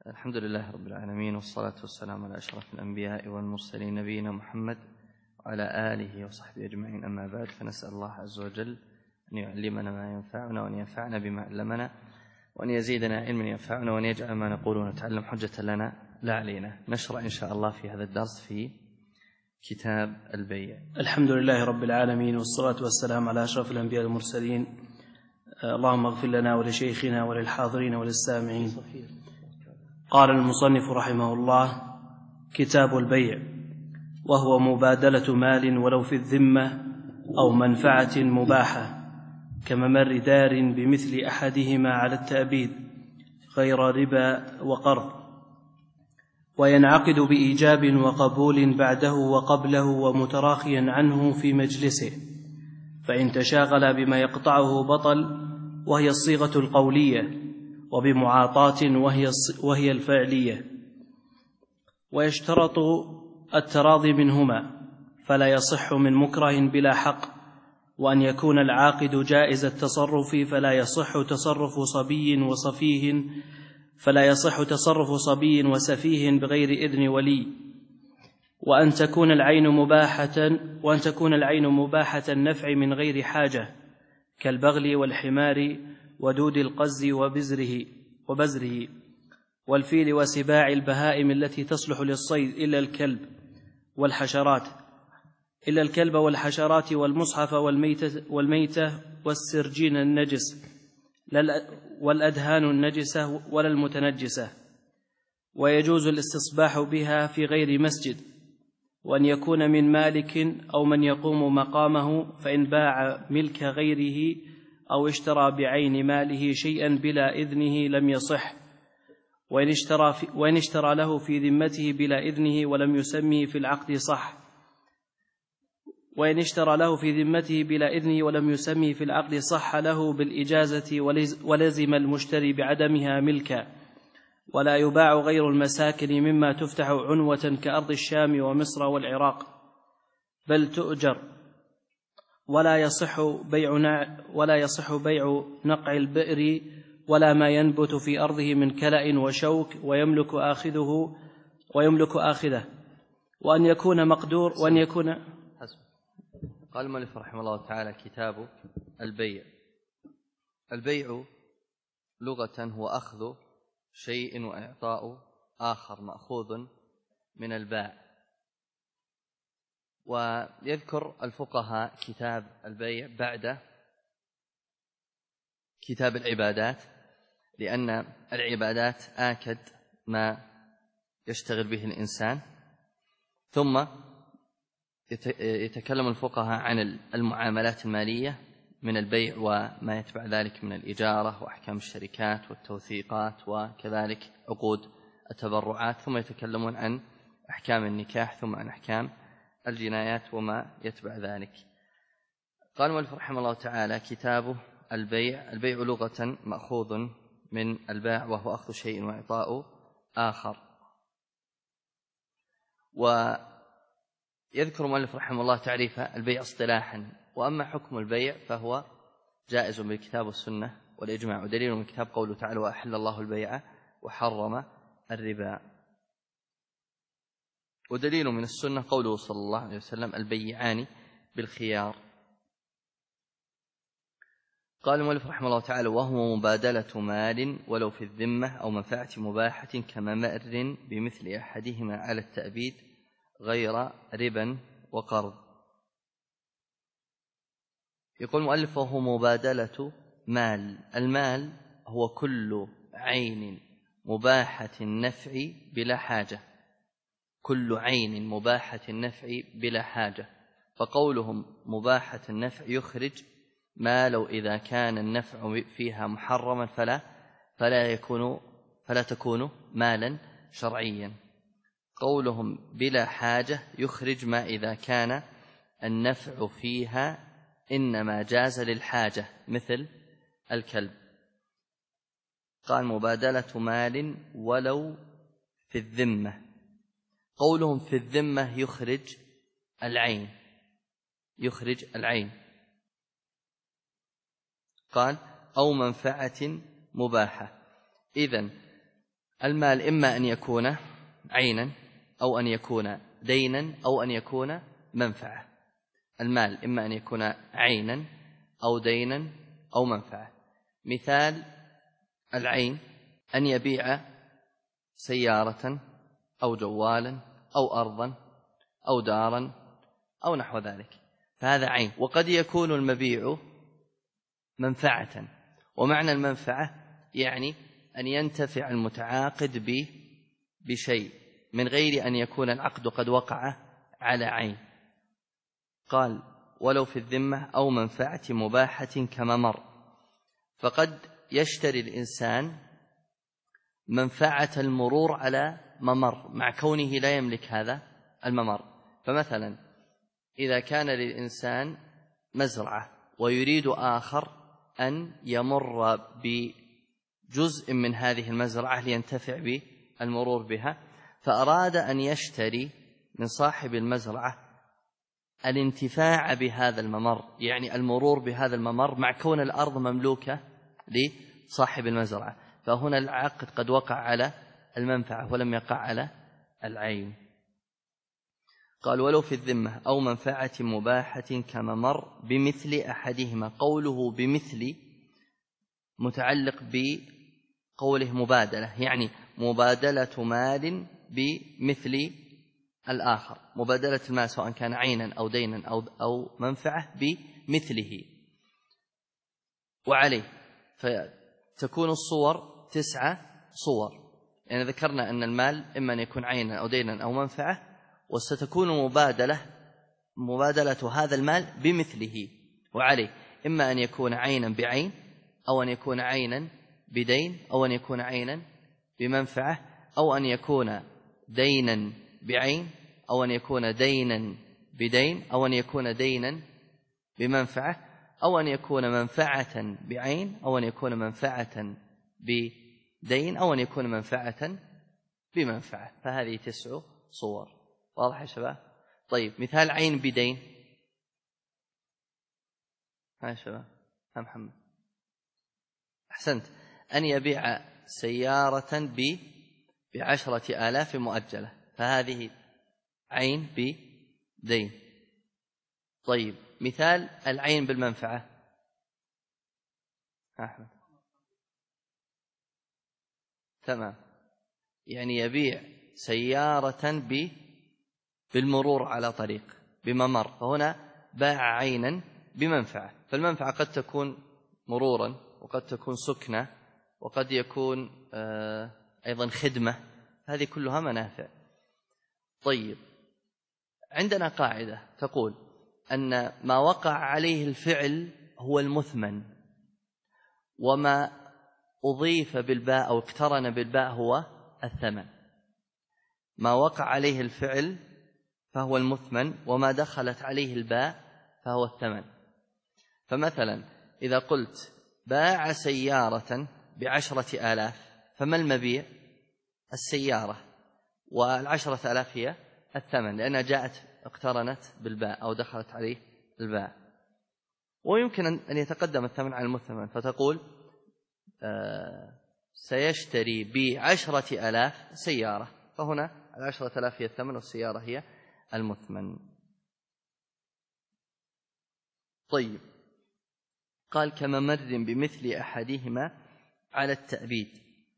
الحمد لله رب العالمين، والصلاة والسلام على أشرف الأنبياء والمرسلين نبينا محمد وعلى آله وصحبه أجمعين. أما بعد، فنسأل الله عز وجل أن يعلمنا ما ينفعنا، وأن ينفعنا بما علمنا، وأن يزيدنا علما ينفعنا، وأن يجعل ما نقول ونتعلم حجة لنا لا علينا. نشرع إن شاء الله في هذا الدرس في كتاب البيع. الحمد لله رب العالمين، والصلاة والسلام على أشرف الأنبياء والمرسلين. اللهم اغفر لنا ولشيخنا وللحاضرين وللسامعين. قال المصنف رحمه الله: كتاب البيع، وهو مبادلة مال ولو في الذمة أو منفعة مباحة كممر دار بمثل أحدهما على التأبيد غير ربا وقرض، وينعقد بإيجاب وقبول بعده وقبله ومتراخيا عنه في مجلسه، فإن تشاغل بما يقطعه بطل، وهي الصيغة القولية، وبمعاطاة وهي الفعلية. ويشترط التراضي منهما، فلا يصح من مكره بلا حق، وأن يكون العاقد جائز التصرف، فلا يصح تصرف صبي وسفيه بغير إذن ولي، وأن تكون العين مباحة النفع من غير حاجة، كالبغل والحمار ودود القز وبزره والفيل وسباع البهائم التي تصلح للصيد إلا الكلب والحشرات والمصحف والميتة والسرجين النجس، والأدهان النجسة ولا المتنجسة. ويجوز الاستصباح بها في غير مسجد، وأن يكون من مالك أو من يقوم مقامه، فإن باع ملك غيره أو اشترى بعين ماله شيئا بلا إذنه لم يصح، وإن اشترى له في ذمته بلا إذنه ولم يسمه في العقد صح، وإن اشترى له في ذمته بلا إذنه ولم يسمه في العقد صح له بالإجازة، ولزم المشتري بعدمها ملكا. ولا يباع غير المساكن مما تفتح عنوة كأرض الشام ومصر والعراق، بل تؤجر. ولا يصح بيع نقع البئر ولا ما ينبت في أرضه من كلأ وشوك، ويملك آخذه، وأن يكون مقدور، وأن يكون حسب. قال المؤلف رحمه الله تعالى: كتاب البيع. البيع لغة هو أخذ شيء وإعطاء آخر مأخوذ من الباع. ويذكر الفقهاء كتاب البيع بعد كتاب العبادات، لأن العبادات آكد ما يشتغل به الإنسان. ثم يتكلم الفقهاء عن المعاملات المالية من البيع وما يتبع ذلك من الإجارة وأحكام الشركات والتوثيقات، وكذلك عقود التبرعات. ثم يتكلمون عن أحكام النكاح، ثم عن أحكام الجنايات وما يتبع ذلك. قال المؤلف رحمه الله تعالى: كتاب البيع. البيع لغة مأخوذ من الباع، وهو أخذ شيء وإعطاء آخر. ويذكر المؤلف رحمه الله تعريف البيع اصطلاحا. وأما حكم البيع فهو جائز بالكتاب والسنة والإجماع، ودليل من الكتاب قوله تعالى: وأحل الله البيع وحرم الربا. ودليل من السنة قوله صلى الله عليه وسلم: البيعان بالخيار. قال المؤلف رحمه الله تعالى: وهو مبادلة مال ولو في الذمة أو منفعة مباحة كممر بمثل أحدهما على التأبيد غير ربا وقرض. يقول المؤلف: وهو مبادلة مال. المال هو كل عين مباحة النفع بلا حاجة، كل عين مباحة النفع بلا حاجة. فقولهم مباحة النفع يخرج ما لو إذا كان النفع فيها محرما فلا تكون مالا شرعيا. قولهم بلا حاجة يخرج ما إذا كان النفع فيها إنما جاز للحاجة، مثل الكلب. قال: مبادلة مال ولو في الذمة. قولهم في الذمة يخرج العين. قال: أو منفعة مباحة. إذن المال إما أن يكون عينا أو أن يكون دينا أو أن يكون منفعة. المال إما أن يكون عينا أو دينا أو منفعة. مثال العين أن يبيع سيارة أو جوالا أو أرضا أو دارا أو نحو ذلك، فهذا عين. وقد يكون المبيع منفعة، ومعنى المنفعة يعني أن ينتفع المتعاقد بشيء من غير أن يكون العقد قد وقع على عين. قال ولو في الذمة أو منفعة مباحة كممر، فقد يشتري الإنسان منفعة المرور على ممر مع كونه لا يملك هذا الممر. فمثلا إذا كان للإنسان مزرعة ويريد آخر أن يمر بجزء من هذه المزرعة لينتفع بالمرور بها، فأراد أن يشتري من صاحب المزرعة الانتفاع بهذا الممر، يعني المرور بهذا الممر مع كون الأرض مملوكة لصاحب المزرعة، فهنا العقد قد وقع على المنفعة ولم يقع على العين. قال ولو في الذمة أو منفعة مباحة كممر بمثل أحدهما. قوله بمثل متعلق بقوله مبادلة، يعني مبادلة مال بمثل الآخر، مبادلة المال سواء كان عينا أو دينا أو منفعة بمثله. وعليه فتكون الصور 9 صور، يعني ذكرنا أن المال إما أن يكون عينا أو دينا أو منفعة، وستكون مبادلة هذا المال بمثله. وعليه إما أن يكون عينا بعين أو أن يكون عينا بدين أو أن يكون عينا بمنفعة أو أن يكون دينا بعين أو أن يكون دينا بدين أو أن يكون دينا بمنفعة أو أن يكون منفعة بعين أو أن يكون منفعة بدين أو أن يكون منفعة بمنفعة. فهذه 9 صور. واضح يا شباب؟ طيب مثال عين بدين. ها يا شباب؟ ها محمد؟ أحسنت. أن يبيع سيارة ب10,000 مؤجلة، فهذه عين بدين. طيب مثال العين بالمنفعة. أحمد تمام، يعني يبيع سيارة بالمرور على طريق بممر، فهنا باع عينا بمنفعة. فالمنفعة قد تكون مرورا وقد تكون سكنة وقد يكون أيضا خدمة، هذه كلها منافع. طيب عندنا قاعدة تقول أن ما وقع عليه الفعل هو المثمن، وما أضيف بالباء أو اقترن بالباء هو الثمن. ما وقع عليه الفعل فهو المثمن، وما دخلت عليه الباء فهو الثمن. فمثلا إذا قلت باع سيارة ب10,000، فما المبيع؟ السيارة، وال10,000 هي الثمن لأنها جاءت اقترنت بالباء أو دخلت عليه الباء. ويمكن أن يتقدم الثمن على المثمن، فتقول سيشتري ب10,000 سيارة، فهنا 10,000 هي الثمن والسيارة هي المثمن. طيب قال كممر بمثل أحدهما على التأبيد.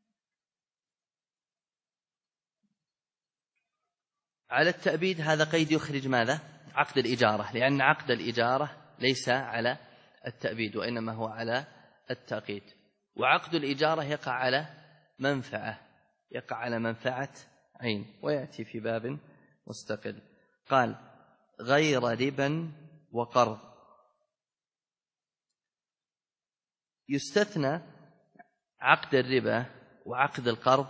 على التأبيد هذا قيد يخرج ماذا؟ عقد الإجارة، لأن عقد الإجارة ليس على التأبيد وإنما هو على التأقيد. وعقد الإجارة يقع على منفعة، يقع على منفعة عين، ويأتي في باب مستقل. قال غير ربا وقرض. يستثنى عقد الربا وعقد القرض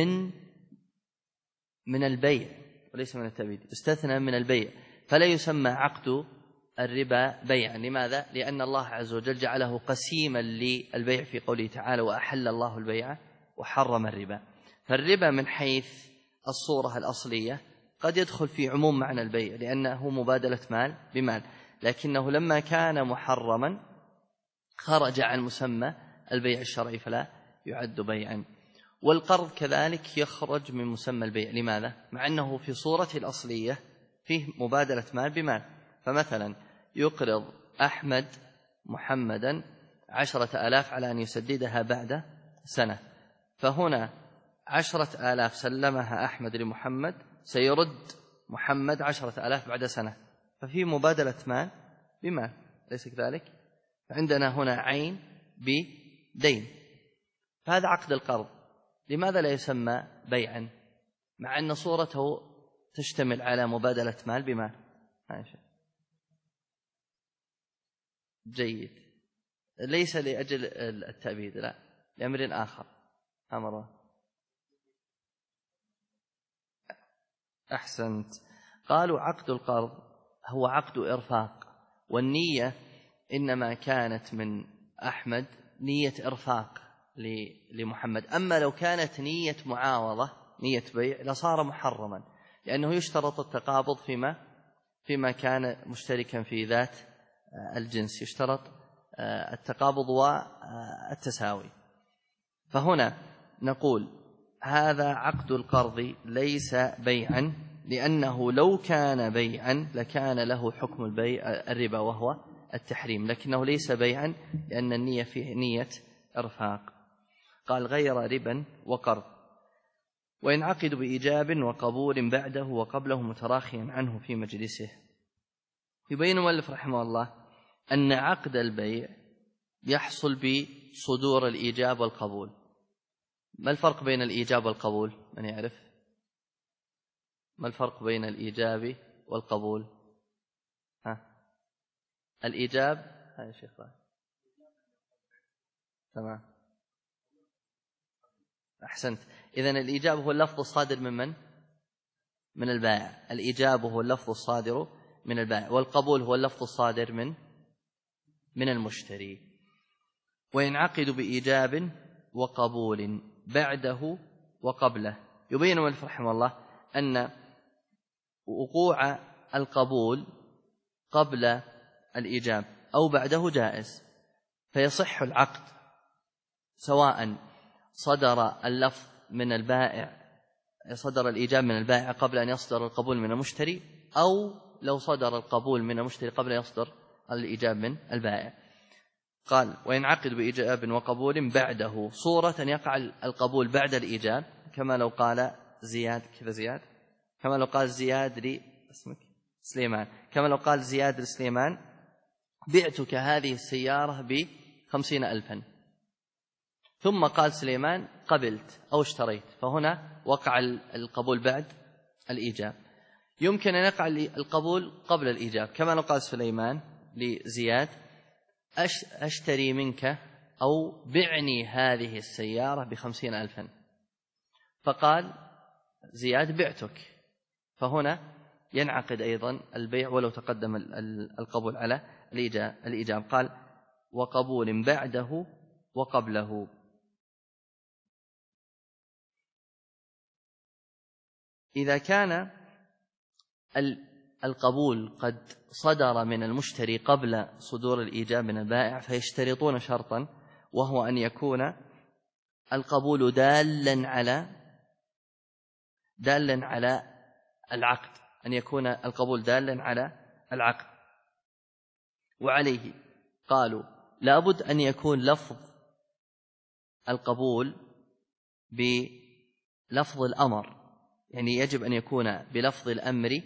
من البيع وليس من التأبيد، يستثنى من البيع، فلا يسمى عقد الربا بيعا. لماذا؟ لأن الله عز وجل جعله قسيما للبيع في قوله تعالى وأحل الله البيع وحرم الربا. فالربا من حيث الصورة الأصلية قد يدخل في عموم معنى البيع لأنه مبادلة مال بمال، لكنه لما كان محرما خرج عن مسمى البيع الشرعي فلا يعد بيعا. والقرض كذلك يخرج من مسمى البيع. لماذا؟ مع أنه في صورته الأصلية فيه مبادلة مال بمال. فمثلا يقرض أحمد محمدا 10,000 على أن يسددها بعد سنة، فهنا 10,000 سلمها أحمد لمحمد، سيرد محمد 10,000 بعد سنة، ففي مبادلة مال بمال، ليس كذلك؟ عندنا هنا عين بدين، فهذا عقد القرض. لماذا لا يسمى بيعا مع أن صورته تشتمل على مبادلة مال بمال؟ جيد، ليس لأجل التأبيد، لا، لأمر آخر. أمره أحسنت. قالوا عقد القرض هو عقد إرفاق، والنية إنما كانت من أحمد نية إرفاق لمحمد. أما لو كانت نية معاوضة نية بيع لصار محرما، لأنه يشترط التقابض فيما كان مشتركا في ذات الجنس، يشترط التقابض والتساوي. فهنا نقول هذا عقد القرض ليس بيعا، لأنه لو كان بيعا لكان له حكم البيع الربا وهو التحريم، لكنه ليس بيعا لأن النية فيه نية إرفاق. قال غير ربا وقرض، وينعقد بإيجاب وقبول بعده وقبله متراخيا عنه في مجلسه. يبين المؤلف رحمه الله أن عقد البيع يحصل بصدور الإيجاب والقبول. ما الفرق بين الإيجاب والقبول؟ من يعرف؟ ما الفرق بين الإيجاب والقبول؟ الإيجاب يا شيخ. تمام، أحسنت. إذن الإيجاب هو اللفظ الصادر من البائع. الإيجاب هو اللفظ الصادر من البائع، والقبول هو اللفظ الصادر من المشتري. وينعقد بإيجاب وقبول بعده وقبله. يبين المؤلف رحمه الله أن وقوع القبول قبل الإيجاب أو بعده جائز، فيصح العقد سواء صدر اللفظ من البائع، صدر الإيجاب من البائع قبل أن يصدر القبول من المشتري، أو لو صدر القبول من المشتري قبل أن يصدر الإيجاب من البائع. قال وينعقد بإيجاب وقبول بعده، صورة يقع القبول بعد الإيجاب، كما لو قال زياد، كذا زياد، كما لو قال زياد اسمك سليمان، كما لو قال زياد لسليمان بعتك هذه السيارة ب50,000، ثم قال سليمان قبلت أو اشتريت، فهنا وقع القبول بعد الإيجاب. يمكن أن يقع القبول قبل الإيجاب، كما لو قال سليمان لزياد أشتري منك أو بعني هذه السيارة ب50,000، فقال زياد بعتك، فهنا ينعقد أيضا البيع ولو تقدم القبول على الإيجاب. قال وقبول بعده وقبله. إذا كان القبول قد صدر من المشتري قبل صدور الإيجاب من البائع، فيشترطون شرطا، وهو أن يكون القبول دالا على العقد، أن يكون القبول دالا على العقد. وعليه قالوا لابد أن يكون لفظ القبول بلفظ الأمر، يعني يجب أن يكون بلفظ الأمر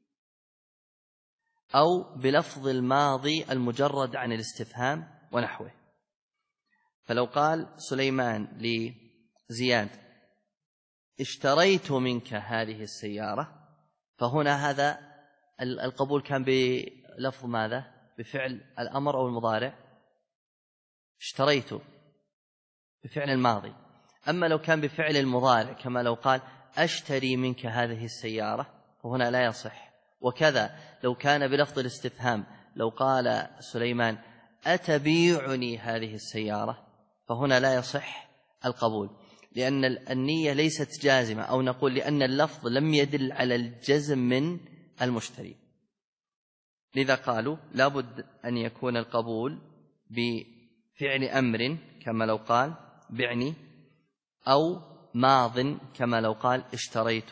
أو بلفظ الماضي المجرد عن الاستفهام ونحوه. فلو قال سليمان لزياد اشتريت منك هذه السيارة، فهنا هذا القبول كان بلفظ ماذا؟ بفعل الأمر أو المضارع؟ اشتريت بفعل الماضي. أما لو كان بفعل المضارع كما لو قال أشتري منك هذه السيارة، فهنا لا يصح. وكذا لو كان بلفظ الاستفهام، لو قال سليمان أتبيعني هذه السيارة، فهنا لا يصح القبول، لأن النية ليست جازمة، أو نقول لأن اللفظ لم يدل على الجزم من المشتري. لذا قالوا لابد أن يكون القبول بفعل أمر كما لو قال بعني، أو ماض كما لو قال اشتريت،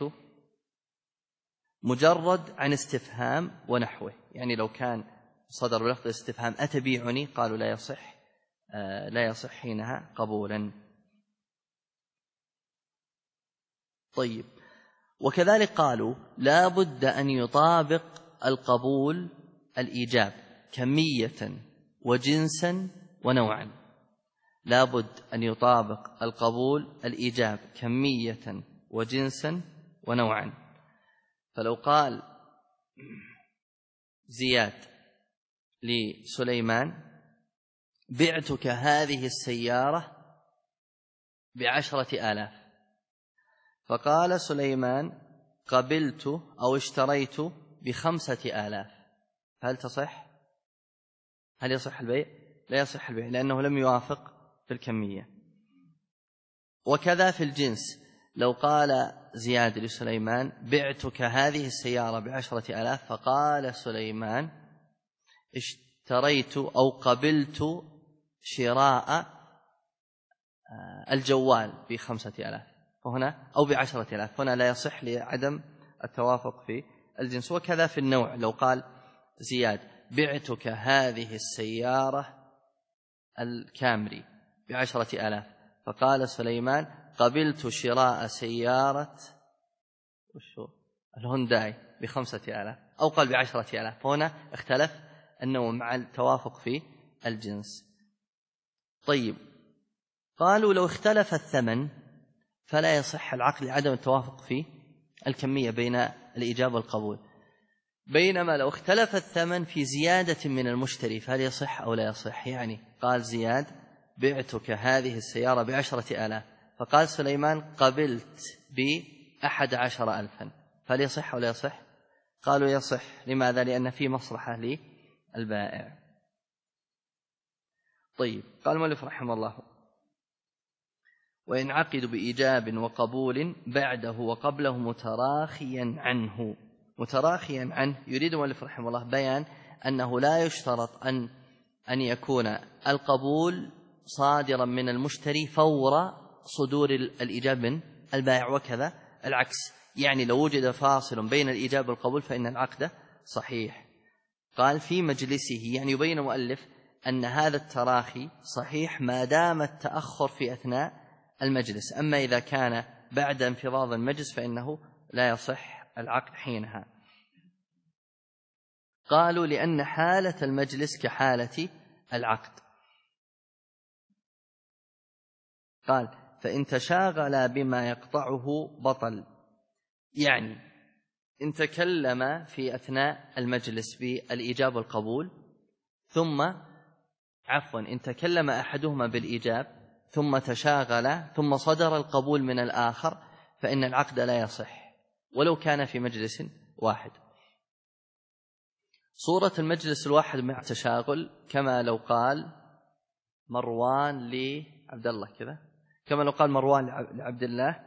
مجرد عن استفهام ونحوه، يعني لو كان صدر بلفظ استفهام أتبيعني قالوا لا يصح حينها قبولا. طيب، وكذلك قالوا لا بد أن يطابق القبول الإيجاب كمية وجنسا ونوعا، لا بد أن يطابق القبول الإيجاب كمية وجنسا ونوعا. فلو قال زياد لسليمان بعتك هذه السيارة ب10,000، فقال سليمان قبلت أو اشتريت ب5,000، هل تصح؟ هل يصح البيع؟ لا يصح البيع، لأنه لم يوافق في الكمية. وكذا في الجنس، لو قال زياد لسليمان بعتك هذه السيارة ب10,000، فقال سليمان اشتريت أو قبلت شراء الجوال ب5,000 فهنا أو ب10,000، هنا لا يصح لعدم التوافق في الجنس. وكذا في النوع، لو قال زياد بعتك هذه السيارة الكامري ب10,000، فقال سليمان قبلت شراء سيارة الهونداي ب5,000 أو قال ب10,000، فهنا اختلف النوع مع التوافق في الجنس. طيب، قالوا لو اختلف الثمن فلا يصح العقد لعدم التوافق في الكمية بين الإيجاب والقبول، بينما لو اختلف الثمن في زيادة من المشتري فهل يصح أو لا يصح. يعني قال زياد بعتك هذه السيارة ب10,000، فقال سليمان قبلت ب11,000، فهل يصح أو لا يصح؟ قالوا يصح. لماذا؟ لأن في مصلحة للبائع. طيب، قال المؤلف رحمه الله وينعقد بإيجاب وقبول بعده وقبله متراخيا عنه. متراخيا عنه يريد المؤلف رحمه الله بيان أنه لا يشترط أن يكون القبول صادرا من المشتري فور صدور الإيجاب من البائع، وكذا العكس. يعني لو وجد فاصل بين الإيجاب والقبول فإن العقد صحيح. قال في مجلسه، يعني يبين المؤلف أن هذا التراخي صحيح ما دام التأخر في أثناء المجلس، أما إذا كان بعد انفضاض المجلس فإنه لا يصح العقد حينها. قالوا لأن حالة المجلس كحالة العقد. قال فإن تشاغل بما يقطعه بطل، يعني إن تكلم في أثناء المجلس بالإيجاب والقبول إن تكلم أحدهما بالإيجاب ثم تشاغل ثم صدر القبول من الآخر فإن العقد لا يصح ولو كان في مجلس واحد. صورة المجلس الواحد مع التشاغل كما لو قال مروان لعبد الله كذا، كما لو قال مروان لعبد الله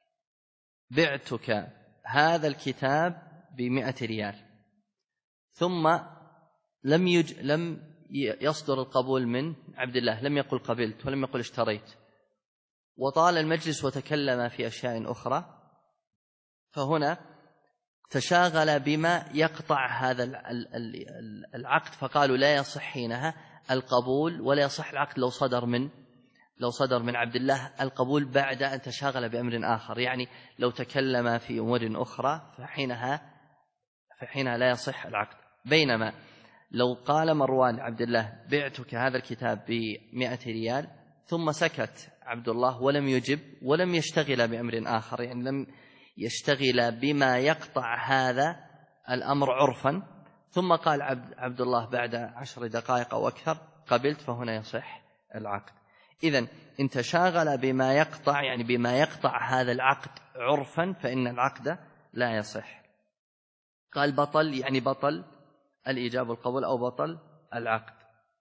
بعتك هذا الكتاب ب100 ريال، ثم لم يصدر القبول من عبد الله، لم يقل قبلت ولم يقل اشتريت، وطال المجلس وتكلم في أشياء أخرى، فهنا تشاغل بما يقطع هذا العقد، فقالوا لا يصح حينها القبول ولا يصح العقد لو صدر من عبد الله القبول بعد أن تشاغل بأمر آخر. يعني لو تكلم في أمور أخرى فحينها لا يصح العقد. بينما لو قال مروان عبد الله بعتك هذا الكتاب ب100 ريال ثم سكت عبد الله ولم يجب ولم يشتغل بأمر آخر، يعني لم يشتغل بما يقطع هذا الأمر عرفا، ثم قال عبد الله بعد 10 دقائق أو أكثر قبلت، فهنا يصح العقد. إذن إن تشاغل بما يقطع، يعني بما يقطع هذا العقد عرفا، فإن العقد لا يصح. قال بطل، يعني بطل الإيجاب والقبول أو بطل العقد.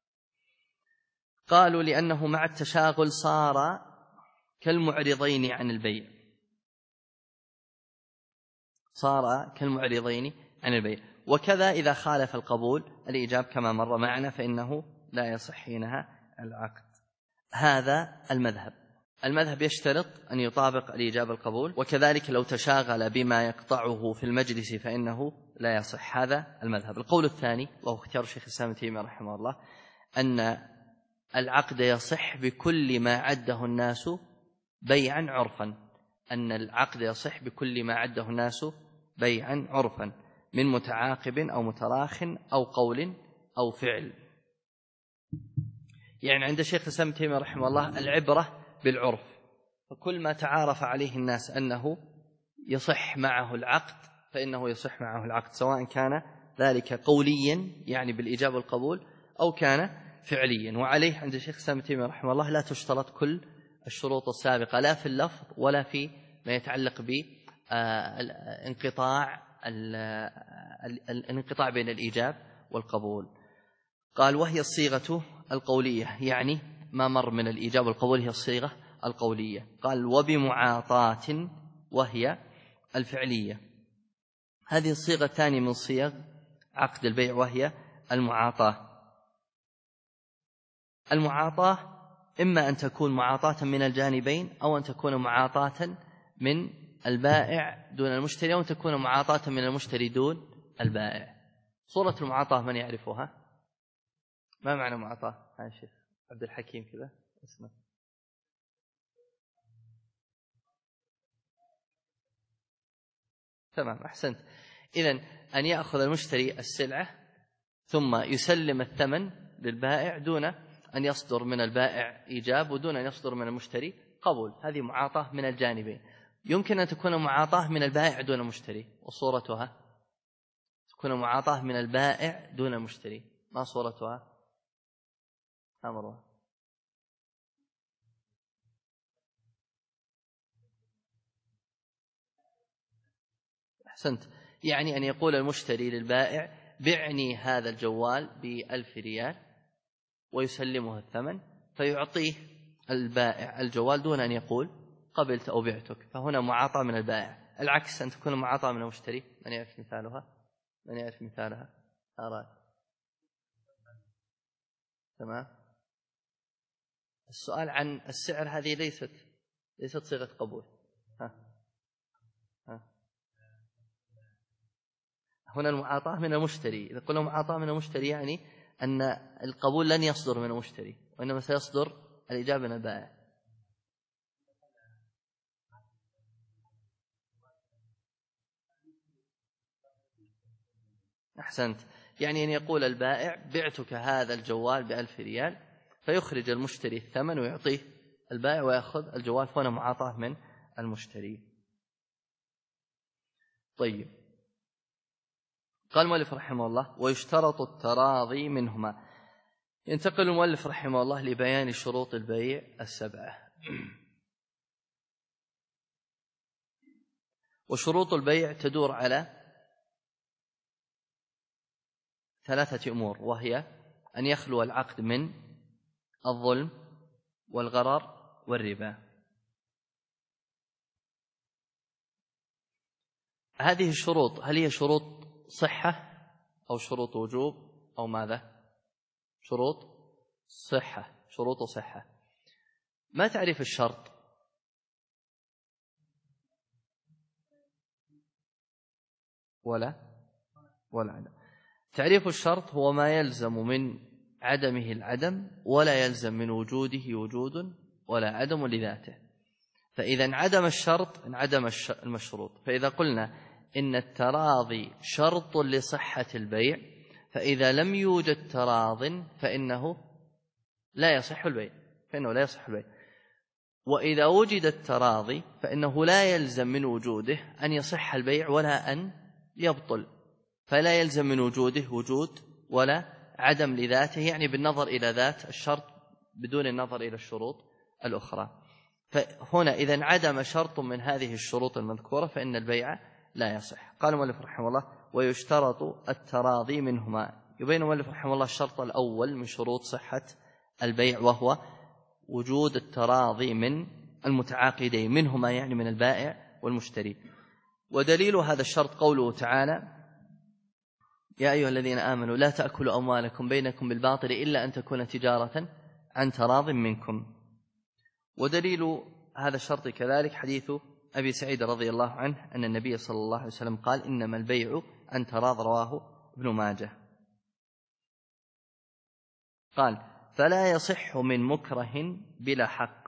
قالوا لأنه مع التشاغل صار كالمعرضين عن البيع، وكذا إذا خالف القبول الإيجاب كما مر معنا فإنه لا يصح حينها العقد. هذا المذهب. المذهب يشترط أن يطابق الإيجاب القبول، وكذلك لو تشاغل بما يقطعه في المجلس فإنه لا يصح. هذا المذهب. القول الثاني وهو اختيار الشيخ الإسلام ابن تيمية رحمه الله أن العقد يصح بكل ما عده الناس بيعا عرفا، أن العقد يصح بكل ما عده الناس بيعا عرفا من متعاقب أو متراخ أو قول أو فعل. يعني عند الشيخ الإسلام ابن تيمية رحمه الله العبرة بالعرف، فكل ما تعارف عليه الناس أنه يصح معه العقد فإنه يصح معه العقد، سواء كان ذلك قوليا يعني بالإجابة والقبول أو كان فعليا. وعليه عند الشيخ الإسلام ابن تيمية رحمه الله لا تشترط كل الشروط السابقة، لا في اللفظ ولا في ما يتعلق بالانقطاع بين الإيجاب والقبول. قال وهي الصيغة القولية، يعني ما مر من الإيجاب والقبول هي الصيغة القولية. قال وبمعاطاة وهي الفعلية. هذه الصيغة الثانية من صيغ عقد البيع وهي المعاطاة. المعاطاة إما أن تكون معاطاة من الجانبين أو أن تكون معاطاة من البائع دون المشتري أو أن تكون معاطاة من المشتري دون البائع. صورة المعاطاة من يعرفها؟ ما معنى معاطاة؟ ها شيخ عبد الحكيم كذا اسمه. تمام أحسنت. إذن أن يأخذ المشتري السلعة ثم يسلم الثمن للبائع دون أن يصدر من البائع إيجاب ودون أن يصدر من المشتري قبول. هذه معاطاة من الجانبين. يمكن أن تكون معاطاة من البائع دون المشتري، وصورتها تكون معاطاة من البائع دون المشتري. ما صورتها؟ أمرها أحسنت. يعني أن يقول المشتري للبائع بعني هذا الجوال ب1000 ريال ويسلمه الثمن، فيعطيه البائع الجوال دون أن يقول قبلت أو بعتك، فهنا معاطاة من البائع. العكس أن تكون معاطاة من المشتري. من يعرف مثالها؟ من يعرف مثالها؟ أراد. تمام. السؤال عن السعر هذه ليست صيغة قبول. هنا المعاطاة من المشتري. إذا قلنا معاطاة من المشتري يعني أن القبول لن يصدر من المشتري وإنما سيصدر الإجابة من البائع. أحسنت. يعني أن يقول البائع بعتك هذا الجوال ب1000 ريال، فيخرج المشتري الثمن ويعطيه البائع ويأخذ الجوال، فهنا معاطاة من المشتري. طيب. قال المؤلف رحمه الله ويشترط التراضي منهما. ينتقل المؤلف رحمه الله لبيان شروط البيع 7. وشروط البيع تدور على 3 أمور، وهي أن يخلو العقد من الظلم والغرر والربا. هذه الشروط هل هي شروط صحة أو شروط وجوب أو ماذا؟ شروط صحة. شروط صحة. ما تعريف الشرط؟ ولا عدم. تعريف الشرط هو ما يلزم من عدمه العدم ولا يلزم من وجوده وجود ولا عدم لذاته. فإذا انعدم الشرط انعدم المشروط. فإذا قلنا إن التراضي شرط لصحة البيع، فإذا لم يوجد تراض فإنه لا يصح البيع. وإذا وجد التراضي فإنه لا يلزم من وجوده أن يصح البيع ولا أن يبطل، فلا يلزم من وجوده وجود ولا عدم لذاته، يعني بالنظر إلى ذات الشرط بدون النظر إلى الشروط الأخرى. فهنا إذا انعدم شرط من هذه الشروط المذكورة فإن البيع لا يصح. قال المؤلف رحمه الله ويشترط التراضي منهما. يبين المؤلف رحمه الله الشرط الأول من شروط صحة البيع وهو وجود التراضي من المتعاقدين منهما، يعني من البائع والمشتري. ودليل هذا الشرط قوله تعالى يا أيها الذين آمنوا لا تأكلوا أموالكم بينكم بالباطل إلا أن تكون تجارة عن تراض منكم. ودليل هذا الشرط كذلك حديث أبي سعيد رضي الله عنه أن النبي صلى الله عليه وسلم قال إنما البيع أن تراض، رواه ابن ماجه. قال فلا يصح من مكره بلا حق.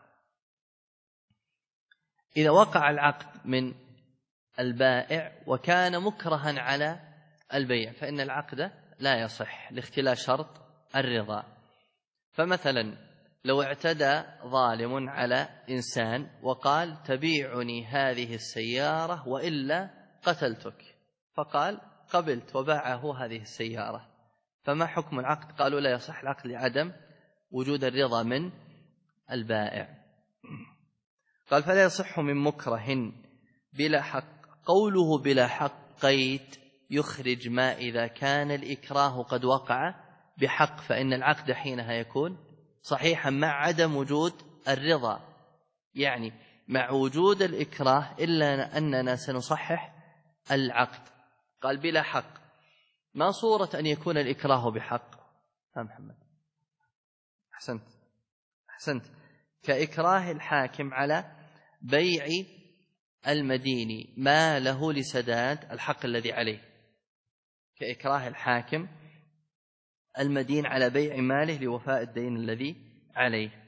إذا وقع العقد من البائع وكان مكرها على البيع فإن العقد لا يصح لاختلال شرط الرضا. فمثلا لو اعتدى ظالم على إنسان وقال تبيعني هذه السيارة وإلا قتلتك، فقال قبلت وباعه هذه السيارة، فما حكم العقد؟ قالوا لا يصح العقد لعدم وجود الرضا من البائع. قال فلا يصح من مكره بلا حق. قوله بلا حق قيد يخرج ما إذا كان الإكراه قد وقع بحق، فإن العقد حينها يكون صحيحا مع عدم وجود الرضا، يعني مع وجود الإكراه إلا أننا سنصحح العقد. قال بلا حق، ما صورة أن يكون الإكراه بحق؟ محمد أحسنت كإكراه الحاكم على بيع المدين ما له لسداد الحق الذي عليه، كإكراه الحاكم المدين على بيع ماله لوفاء الدين الذي عليه.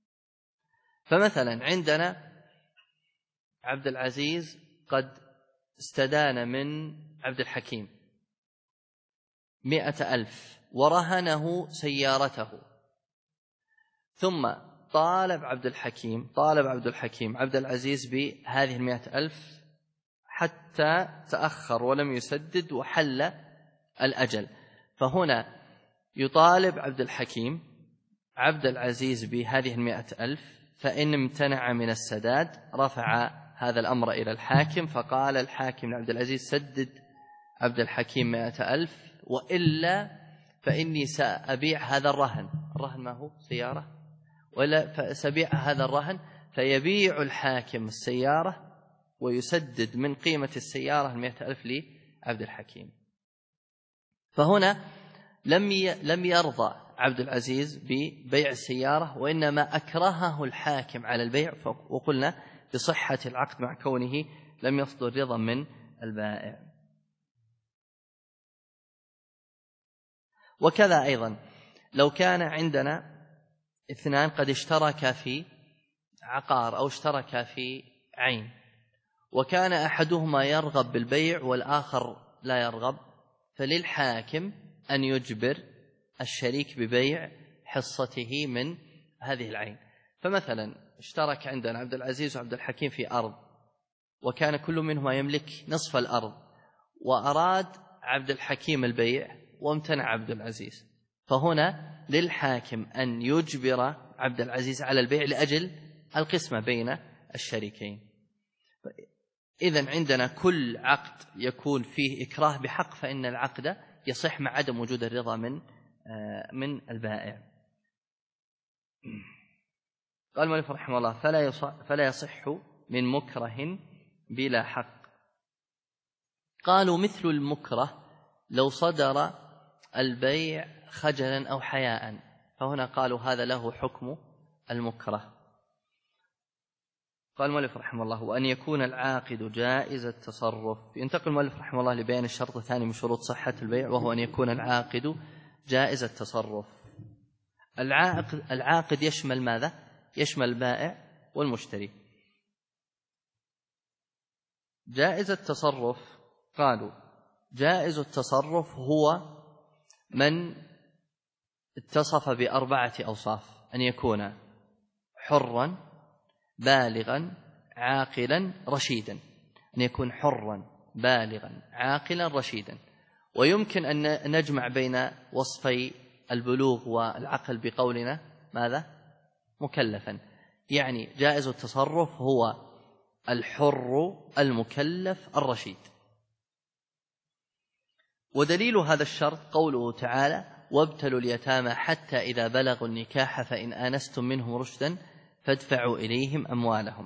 فمثلا عندنا عبد العزيز قد استدان من عبد الحكيم 100,000 ورهنه سيارته، ثم طالب عبد الحكيم عبد العزيز بهذه 100,000 حتى تأخر ولم يسدد وحل الأجل، فهنا يطالب عبد الحكيم عبد العزيز بهذه 100,000، فإن امتنع من السداد رفع هذا الأمر إلى الحاكم، فقال الحاكم لعبد العزيز سدد عبد الحكيم 100,000 وإلا فإني سأبيع هذا الرهن ما هو سيارة، ولا فسبيع هذا الرهن، فيبيع الحاكم السيارة ويسدد من قيمة السيارة 100,000 لعبد الحكيم. فهنا لم يرضى عبد العزيز ببيع السيارة، وإنما أكرهه الحاكم على البيع، وقلنا بصحة العقد مع كونه لم يصدر رضا من البائع. وكذا أيضا لو كان عندنا اثنان قد اشتركا في عقار أو اشتركا في عين، وكان أحدهما يرغب بالبيع والآخر لا يرغب، فللحاكم أن يجبر الشريك ببيع حصته من هذه العين. فمثلا اشترك عندنا عبد العزيز وعبد الحكيم في أرض، وكان كل منهما يملك نصف الأرض، وأراد عبد الحكيم البيع وامتنع عبد العزيز، فهنا للحاكم أن يجبر عبد العزيز على البيع لأجل القسمة بين الشريكين. إذن عندنا كل عقد يكون فيه إكراه بحق فإن العقد يصح مع عدم وجود الرضا من البائع. قال المؤلف رحمه الله فلا يصح من مكره بلا حق. قالوا مثل المكره لو صدر البيع خجلا أو حياء، فهنا قالوا هذا له حكم المكره. قال المؤلف رحمه الله وأن يكون العاقد جائز التصرف. ينتقل المؤلف رحمه الله لبيان الشرط الثاني من شروط صحة البيع، وهو أن يكون العاقد جائز التصرف. العاقد يشمل ماذا؟ يشمل البائع والمشتري. جائز التصرف قالوا جائز التصرف هو من اتصف بأربعة أوصاف: أن يكون حرا بالغا عاقلا رشيدا. أن يكون حرا بالغا عاقلا رشيدا. ويمكن أن نجمع بين وصفي البلوغ والعقل بقولنا ماذا؟ مكلفا. يعني جائز التصرف هو الحر المكلف الرشيد. ودليل هذا الشرط قوله تعالى وابتلوا اليتامى حتى إذا بلغوا النكاح فإن آنستم منهم رشدا فادفعوا إليهم أموالهم.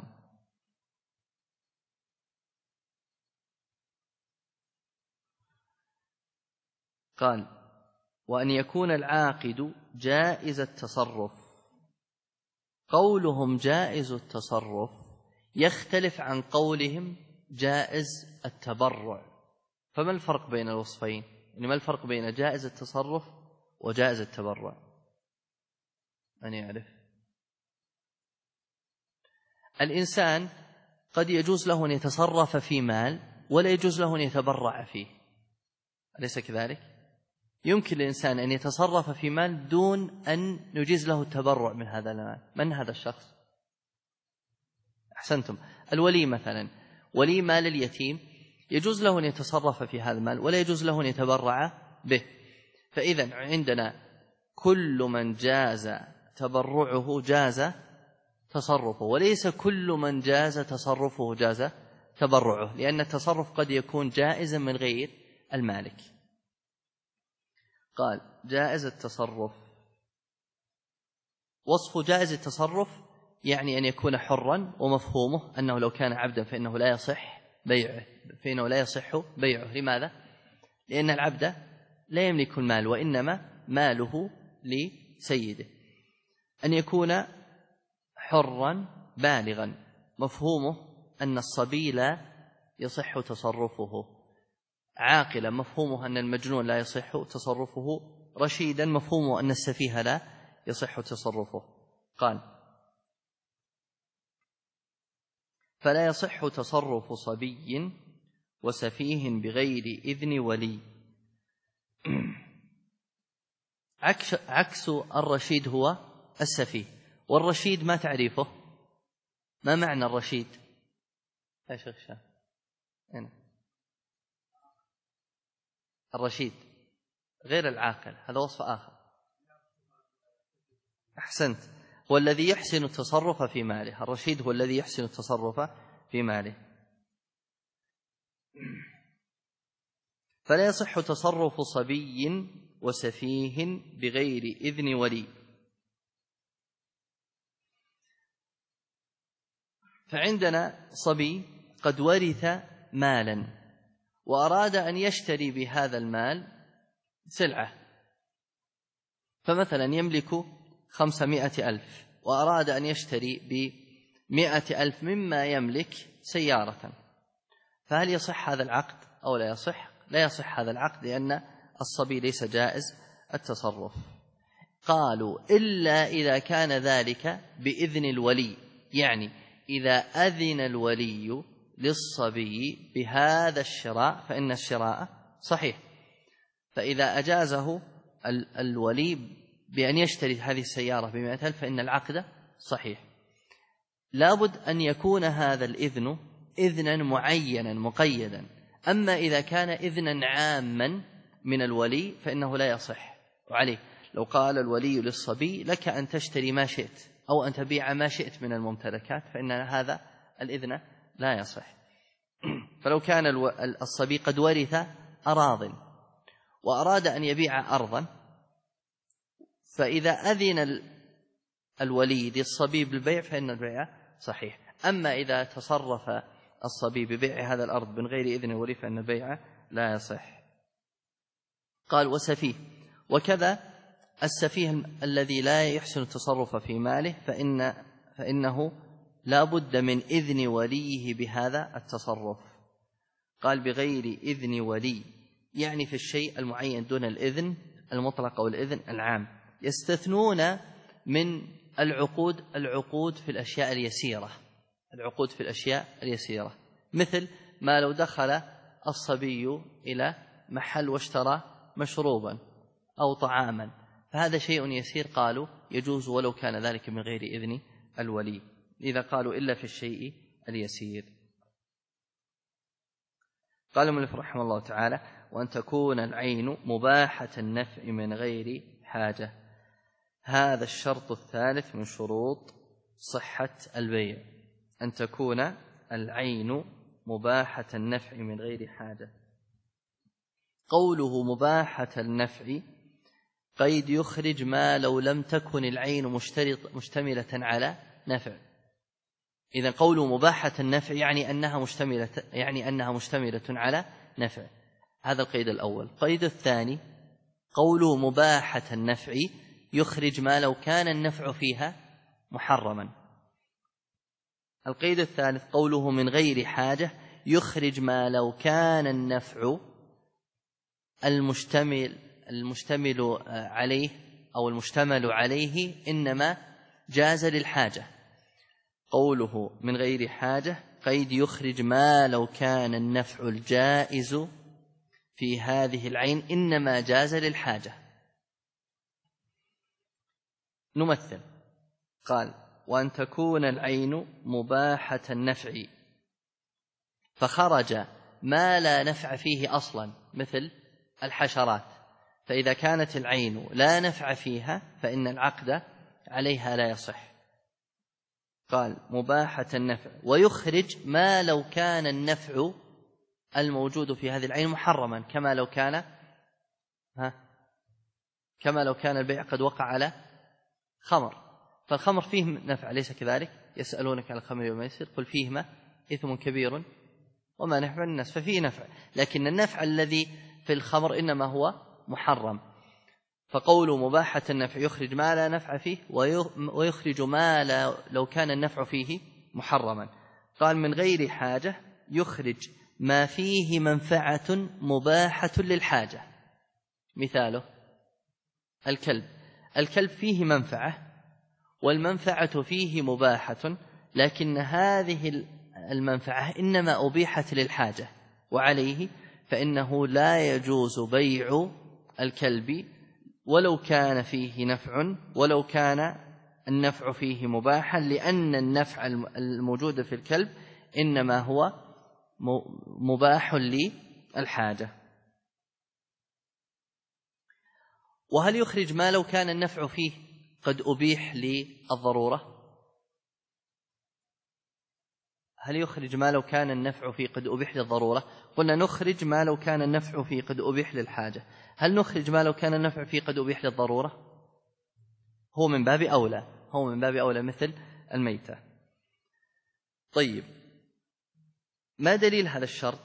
قال وأن يكون العاقد جائز التصرف قولهم جائز التصرف يختلف عن قولهم جائز التبرع. فما الفرق بين الوصفين؟ يعني ما الفرق بين جائز التصرف وجائز التبرع؟ من يعرف؟ الإنسان قد يجوز له أن يتصرف في مال ولا يجوز له أن يتبرع فيه، أليس كذلك؟ يمكن للإنسان أن يتصرف في مال دون أن يجيز له التبرع من هذا المال. من هذا الشخص؟ أحسنتم. الولي مثلا، ولي مال اليتيم يجوز له أن يتصرف في هذا المال ولا يجوز له أن يتبرع به. فإذا عندنا كل من جاز تبرعه جاز تصرفه، وليس كل من جاز تصرفه جاز تبرعه، لأن التصرف قد يكون جائزا من غير المالك. قال جائز التصرف، وصف جائز التصرف يعني أن يكون حرا، ومفهومه أنه لو كان عبدا فإنه لا يصح بيعه. لماذا؟ لأن العبد لا يملك المال، وإنما ماله لسيده. أن يكون حرا بالغا، مفهومه أن الصبي لا يصح تصرفه. عاقلا، مفهومه أن المجنون لا يصح تصرفه. رشيدا، مفهومه أن السفيه لا يصح تصرفه. قال فلا يصح تصرف صبي وسفيه بغير إذن ولي. عكس الرشيد هو السفيه. والرشيد ما تعريفه؟ ما معنى الرشيد يا شيخ شاه؟ الرشيد غير العاقل، هذا وصف آخر. أحسنت، هو الذي يحسن التصرف في ماله. الرشيد هو الذي يحسن التصرف في ماله. فلا يصح تصرف صبي وسفيه بغير إذن ولي. فعندنا صبي قد ورث مالا وأراد أن يشتري بهذا المال سلعة، فمثلا يملك 500,000 وأراد أن يشتري ب100,000 مما يملك سيارة، فهل يصح هذا العقد أو لا يصح؟ لا يصح هذا العقد، لأن الصبي ليس جائز التصرف. قالوا إلا إذا كان ذلك بإذن الولي، يعني إذا أذن الولي للصبي بهذا الشراء فإن الشراء صحيح. فإذا أجازه الولي بأن يشتري هذه السيارة ب100,000 فإن العقد صحيح. لابد أن يكون هذا الإذن إذنا معينا مقيدا. أما إذا كان إذنا عاما من الولي فإنه لا يصح. وعليه لو قال الولي للصبي لك أن تشتري ما شئت أو أن تبيع ما شئت من الممتلكات فإن هذا الإذن لا يصح. فلو كان الصبي قد ورث أراضٍ وأراد أن يبيع أرضا، فإذا أذن الولي للصبي بالبيع فإن البيع صحيح. أما إذا تصرف الصبي ببيع هذا الأرض من غير إذن الولي فإن البيع لا يصح. قال وسفيه، وكذا السفيه الذي لا يحسن التصرف في ماله فإنه لا بد من إذن وليه بهذا التصرف. قال بغير إذن ولي، يعني في الشيء المعين دون الإذن المطلق أو الإذن العام. يستثنون من العقود في الأشياء اليسيرة، مثل ما لو دخل الصبي إلى محل واشترى مشروبا أو طعاما، فهذا شيء يسير، قالوا يجوز ولو كان ذلك من غير إذن الولي، إذا قالوا إلا في الشيء اليسير. قال المؤلف رحمه الله تعالى وأن تكون العين مباحة النفع من غير حاجة. هذا الشرط الثالث من شروط صحة البيع، أن تكون العين مباحة النفع من غير حاجة. قوله مباحة النفع قيد يخرج ما لو لم تكن العين مشتملة على نفع. إذا قوله مباحة النفع يعني أنها مشتملة على نفع. هذا القيد الأول. القيد الثاني قوله مباحة النفع يخرج ما لو كان النفع فيها محرما. القيد الثالث قوله من غير حاجة يخرج ما لو كان النفع المشتمل عليه أو المشتمل عليه إنما جاز للحاجة. قوله من غير حاجة قيد يخرج ما لو كان النفع الجائز في هذه العين إنما جاز للحاجة. نمثل. قال وأن تكون العين مباحة النفع فخرج ما لا نفع فيه أصلا مثل الحشرات، فإذا كانت العين لا نفع فيها فإن العقد عليها لا يصح. قال مباحة النفع ويخرج ما لو كان النفع الموجود في هذه العين محرما كما لو كان البيع قد وقع على خمر، فالخمر فيه نفع ليس كذلك؟ يسألونك عن الخمر والميسر قل فيهما إثم كبير وما نفع الناس، ففيه نفع، لكن النفع الذي في الخمر إنما هو محرم. فقول مباحة النفع يخرج ما لا نفع فيه ويخرج ما لو كان النفع فيه محرما. قال من غير حاجة يخرج ما فيه منفعة مباحة للحاجة. مثاله الكلب فيه منفعة والمنفعة فيه مباحة، لكن هذه المنفعة إنما أبيحت للحاجة، وعليه فإنه لا يجوز بيع الكلب ولو كان فيه نفع ولو كان النفع فيه مباحا، لأن النفع الموجود في الكلب إنما هو مباح للحاجة. وهل يخرج ما لو كان النفع فيه قد أبيح للضرورة؟ هل يخرج ما لو كان النفع فيه قد أبيح للضرورة؟ قلنا نخرج ما لو كان النفع فيه قد أبيح للحاجة. هل نخرج ما لو كان النفع فيه قد أبيح للضرورة؟ هو من باب أولى مثل الميتة. طيب ما دليل هذا الشرط؟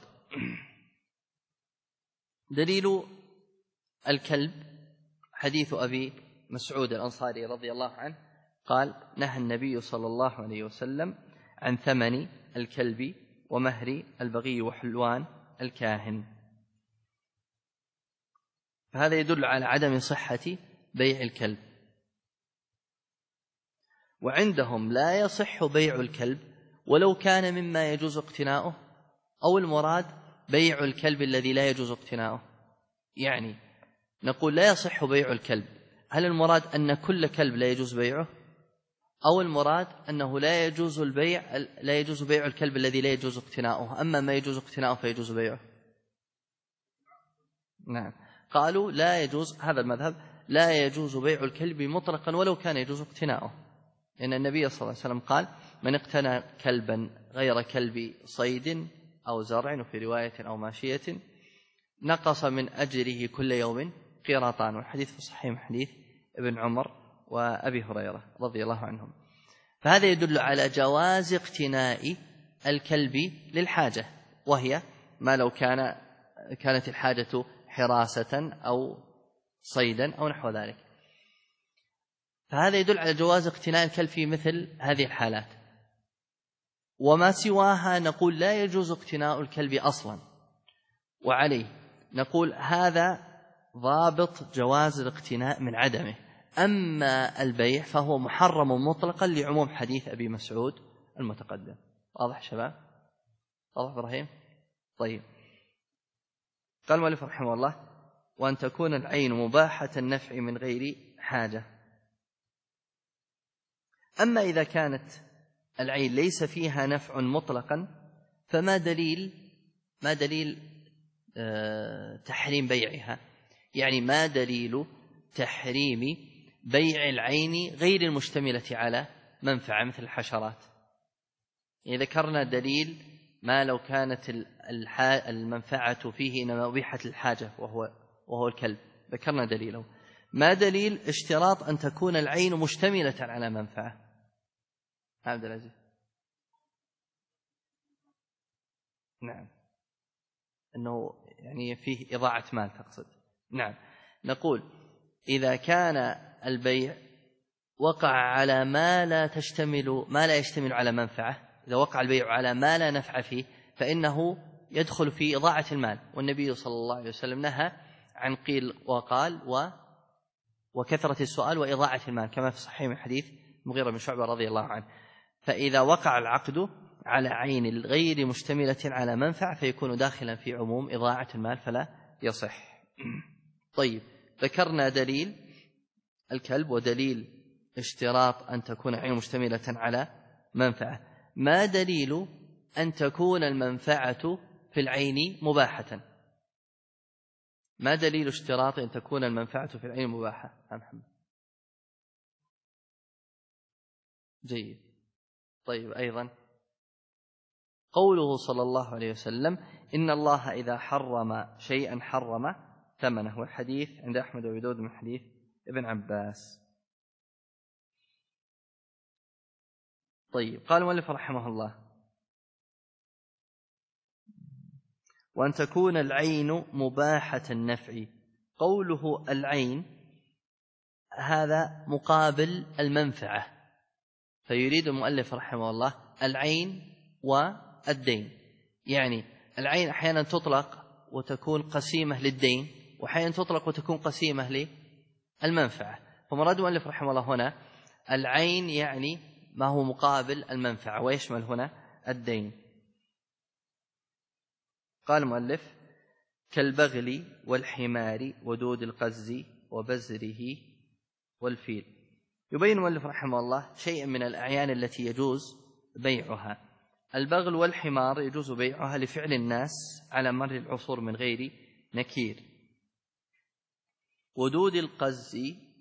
دليل الكلب حديث أبي مسعود الأنصاري رضي الله عنه قال نهى النبي صلى الله عليه وسلم عن ثمن الكلب ومهر البغي وحلوان الكاهن، فهذا يدل على عدم صحة بيع الكلب. وعندهم لا يصح بيع الكلب ولو كان مما يجوز اقتناؤه، أو المراد بيع الكلب الذي لا يجوز اقتناؤه. يعني نقول لا يصح بيع الكلب، هل المراد أن كل كلب لا يجوز بيعه، أو المراد أنه لا يجوز بيع الكلب الذي لا يجوز اقتناؤه، أما ما يجوز اقتناؤه فيجوز بيعه؟ نعم، قالوا لا يجوز، هذا المذهب لا يجوز بيع الكلب مطلقا ولو كان يجوز اقتناؤه، لأن النبي صلى الله عليه وسلم قال من اقتنى كلبا غير كلب صيد أو زرع وفي رواية أو ماشية نقص من أجره كل يوم قيراطان، والحديث في الصحيح حديث ابن عمر وأبي هريرة رضي الله عنهم. فهذا يدل على جواز اقتناء الكلب للحاجة، وهي ما لو كانت الحاجة حراسة أو صيدا أو نحو ذلك، فهذا يدل على جواز اقتناء الكلب في مثل هذه الحالات. وما سواها نقول لا يجوز اقتناء الكلب أصلا، وعليه نقول هذا ضابط جواز الاقتناء من عدمه. أما البيع فهو محرم مطلقا لعموم حديث أبي مسعود المتقدم. واضح شباب؟ واضح إبراهيم؟ طيب، قال المؤلف رحمه الله وأن تكون العين مباحة النفع من غير حاجة. أما إذا كانت العين ليس فيها نفع مطلقا فما دليل تحريم بيعها؟ يعني ما دليل تحريم بيع العين غير المشتملة على منفعة مثل الحشرات؟ يعني ذكرنا دليل ما لو كانت المنفعة فيه إنما أبيحت الحاجة وهو الكلب، ذكرنا دليله. ما دليل اشتراط أن تكون العين مشتملة على منفعة؟ عبد العزيز. نعم، أنه يعني فيه إضاعة مال تقصد. نعم، نقول إذا كان البيع وقع على ما لا يشتمل على منفعة، إذا وقع البيع على ما لا نفع فيه فإنه يدخل في إضاعة المال. والنبي صلى الله عليه وسلم نهى عن قيل وقال وكثرة السؤال وإضاعة المال، كما في صحيح من حديث المغيرة بن شعبة رضي الله عنه. فإذا وقع العقد على عين غير مشتملة على منفعة فيكون داخلا في عموم إضاعة المال فلا يصح. طيب، ذكرنا دليل الكلب ودليل اشتراط أن تكون عين مشتملة على منفعة. ما دليل أن تكون المنفعة في العين مباحة؟ ما دليل اشتراط أن تكون المنفعة في العين مباحة؟ محمد. جيد. طيب، أيضا قوله صلى الله عليه وسلم إن الله إذا حرم شيئا حرم ثمنه، والحديث عند أحمد وأبي داود من حديث ابن عباس. طيب، قال المؤلف رحمه الله وأن تكون العين مباحة النفع. قوله العين هذا مقابل المنفعة، فيريد المؤلف رحمه الله العين والدين. يعني العين أحيانا تطلق وتكون قسيمة للدين، وأحيانا تطلق وتكون قسيمة للمنفعة. فمراد المؤلف رحمه الله هنا العين يعني ما هو مقابل المنفعة، ويشمل هنا الدين. قال المؤلف كالبغل والحمار ودود القز وبزره والفيل. يبين المؤلف رحمه الله شيئا من الأعيان التي يجوز بيعها. البغل والحمار يجوز بيعها لفعل الناس على مر العصور من غير نكير. ودود القز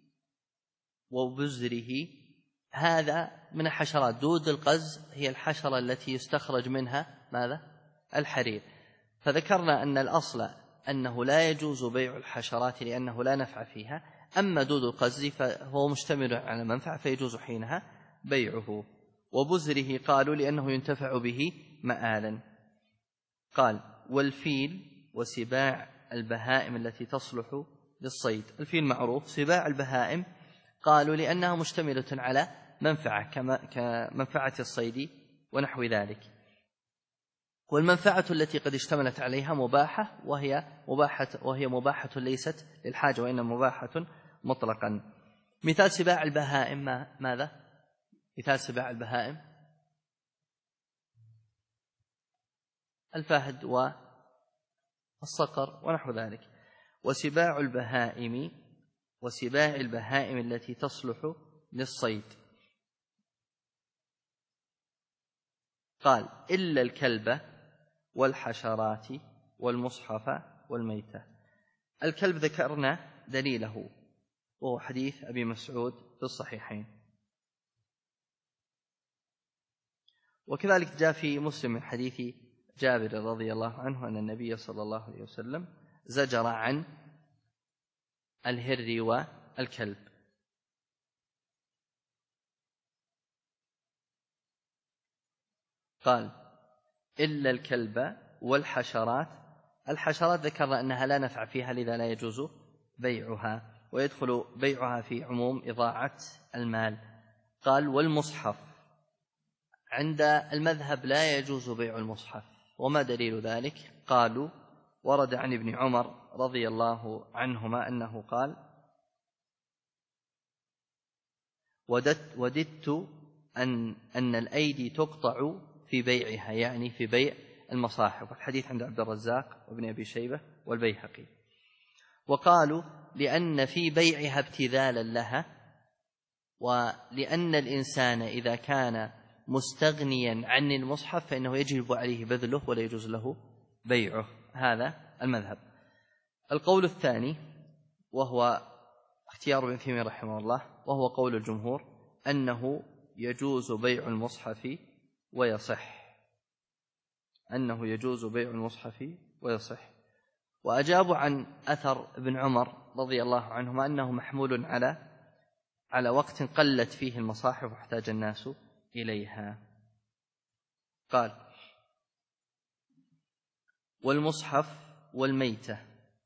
وبزره هذا من الحشرات. دود القز هي الحشرة التي يستخرج منها ماذا؟ الحرير. فذكرنا أن الأصل أنه لا يجوز بيع الحشرات لأنه لا نفع فيها، أما دود القز فهو مشتمل على منفعة فيجوز حينها بيعه. وبزره قالوا لأنه ينتفع به مآلا. قال والفيل وسباع البهائم التي تصلح للصيد. الفيل معروف، سباع البهائم قالوا لأنها مشتملة على منفعة كمنفعة الصيد ونحو ذلك. والمنفعة التي قد اشتملت عليها مباحة، وهي مباحة ليست للحاجة وإنما مباحة مطلقا. مثال سباع البهائم ماذا؟ مثال سباع البهائم الفهد والصقر ونحو ذلك. وسباع البهائم التي تصلح للصيد قال إلا الكلب والحشرات والمصحف والميتة. الكلب ذكرنا دليله وهو حديث أبي مسعود في الصحيحين، وكذلك جاء في مسلم من حديث جابر رضي الله عنه أن النبي صلى الله عليه وسلم زجر عن الهر والكلب. قال إلا الكلب والحشرات. الحشرات ذكرنا أنها لا نفع فيها لذا لا يجوز بيعها، ويدخل بيعها في عموم إضاعة المال. قال والمصحف. عند المذهب لا يجوز بيع المصحف. وما دليل ذلك؟ قالوا ورد عن ابن عمر رضي الله عنهما أنه قال وددت أن الأيدي تقطع في بيعها، يعني في بيع المصاحف. الحديث عند عبد الرزاق وابن أبي شيبة والبيهقي. وقالوا لأن في بيعها ابتذالا لها، ولأن الإنسان إذا كان مستغنيا عن المصحف فإنه يجب عليه بذله ولا يجوز له بيعه. هذا المذهب. القول الثاني وهو اختيار ابن تيمية رحمه الله وهو قول الجمهور أنه يجوز بيع المصحف ويصح، أنه يجوز بيع المصحف ويصح. وأجابوا عن أثر ابن عمر رضي الله عنهما أنه محمول على وقت قلت فيه المصاحف واحتاج الناس إليها. قال والمصحف والميتة.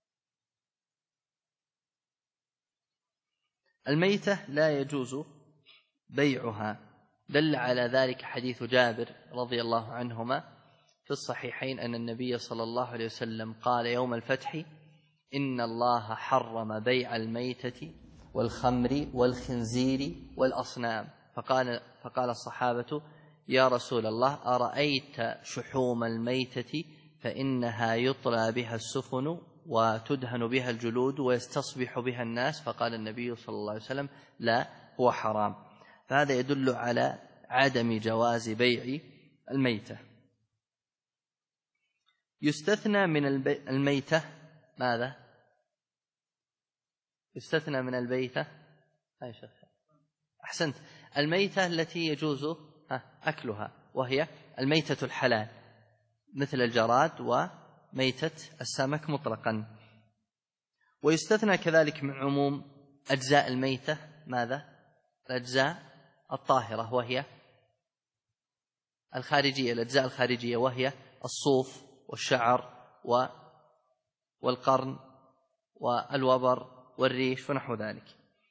الميتة لا يجوز بيعها. دل على ذلك حديث جابر رضي الله عنهما في الصحيحين أن النبي صلى الله عليه وسلم قال يوم الفتح: إن الله حرم بيع الميتة والخمر والخنزير والأصنام. فقال الصحابة: يا رسول الله، أرأيت شحوم الميتة فإنها يطلى بها السفن وتدهن بها الجلود ويستصبح بها الناس. فقال النبي صلى الله عليه وسلم: لا، هو حرام. فهذا يدل على عدم جواز بيع الميتة. يستثنى من الميتة ماذا؟ يستثنى من الميتة أحسنت، الميتة التي يجوز أكلها، وهي الميتة الحلال مثل الجراد وميتة السمك مطلقا. ويستثنى كذلك من عموم أجزاء الميتة ماذا؟ الأجزاء الطاهرة وهي الخارجية، الأجزاء الخارجية وهي الصوف والشعر والقرن والوبر والريش ونحو ذلك.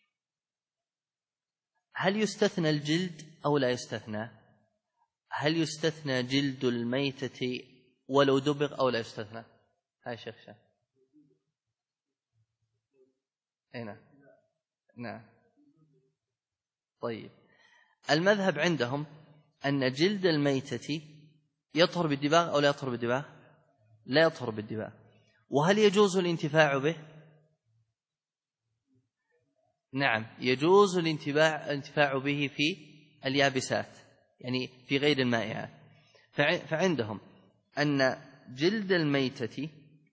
هل يستثنى الجلد أو لا يستثنى؟ هل يستثنى جلد الميتة ولو دبغ أو لا يستثنى؟ هاي شيخ شان. نعم. طيب، المذهب عندهم أن جلد الميتة يطهر بالدباغ أو لا يطهر بالدباغ؟ لا يطهر بالدباغ. وهل يجوز الانتفاع به؟ نعم، يجوز الانتفاع به في اليابسات، يعني في غير المائعات. فعندهم أن جلد الميتة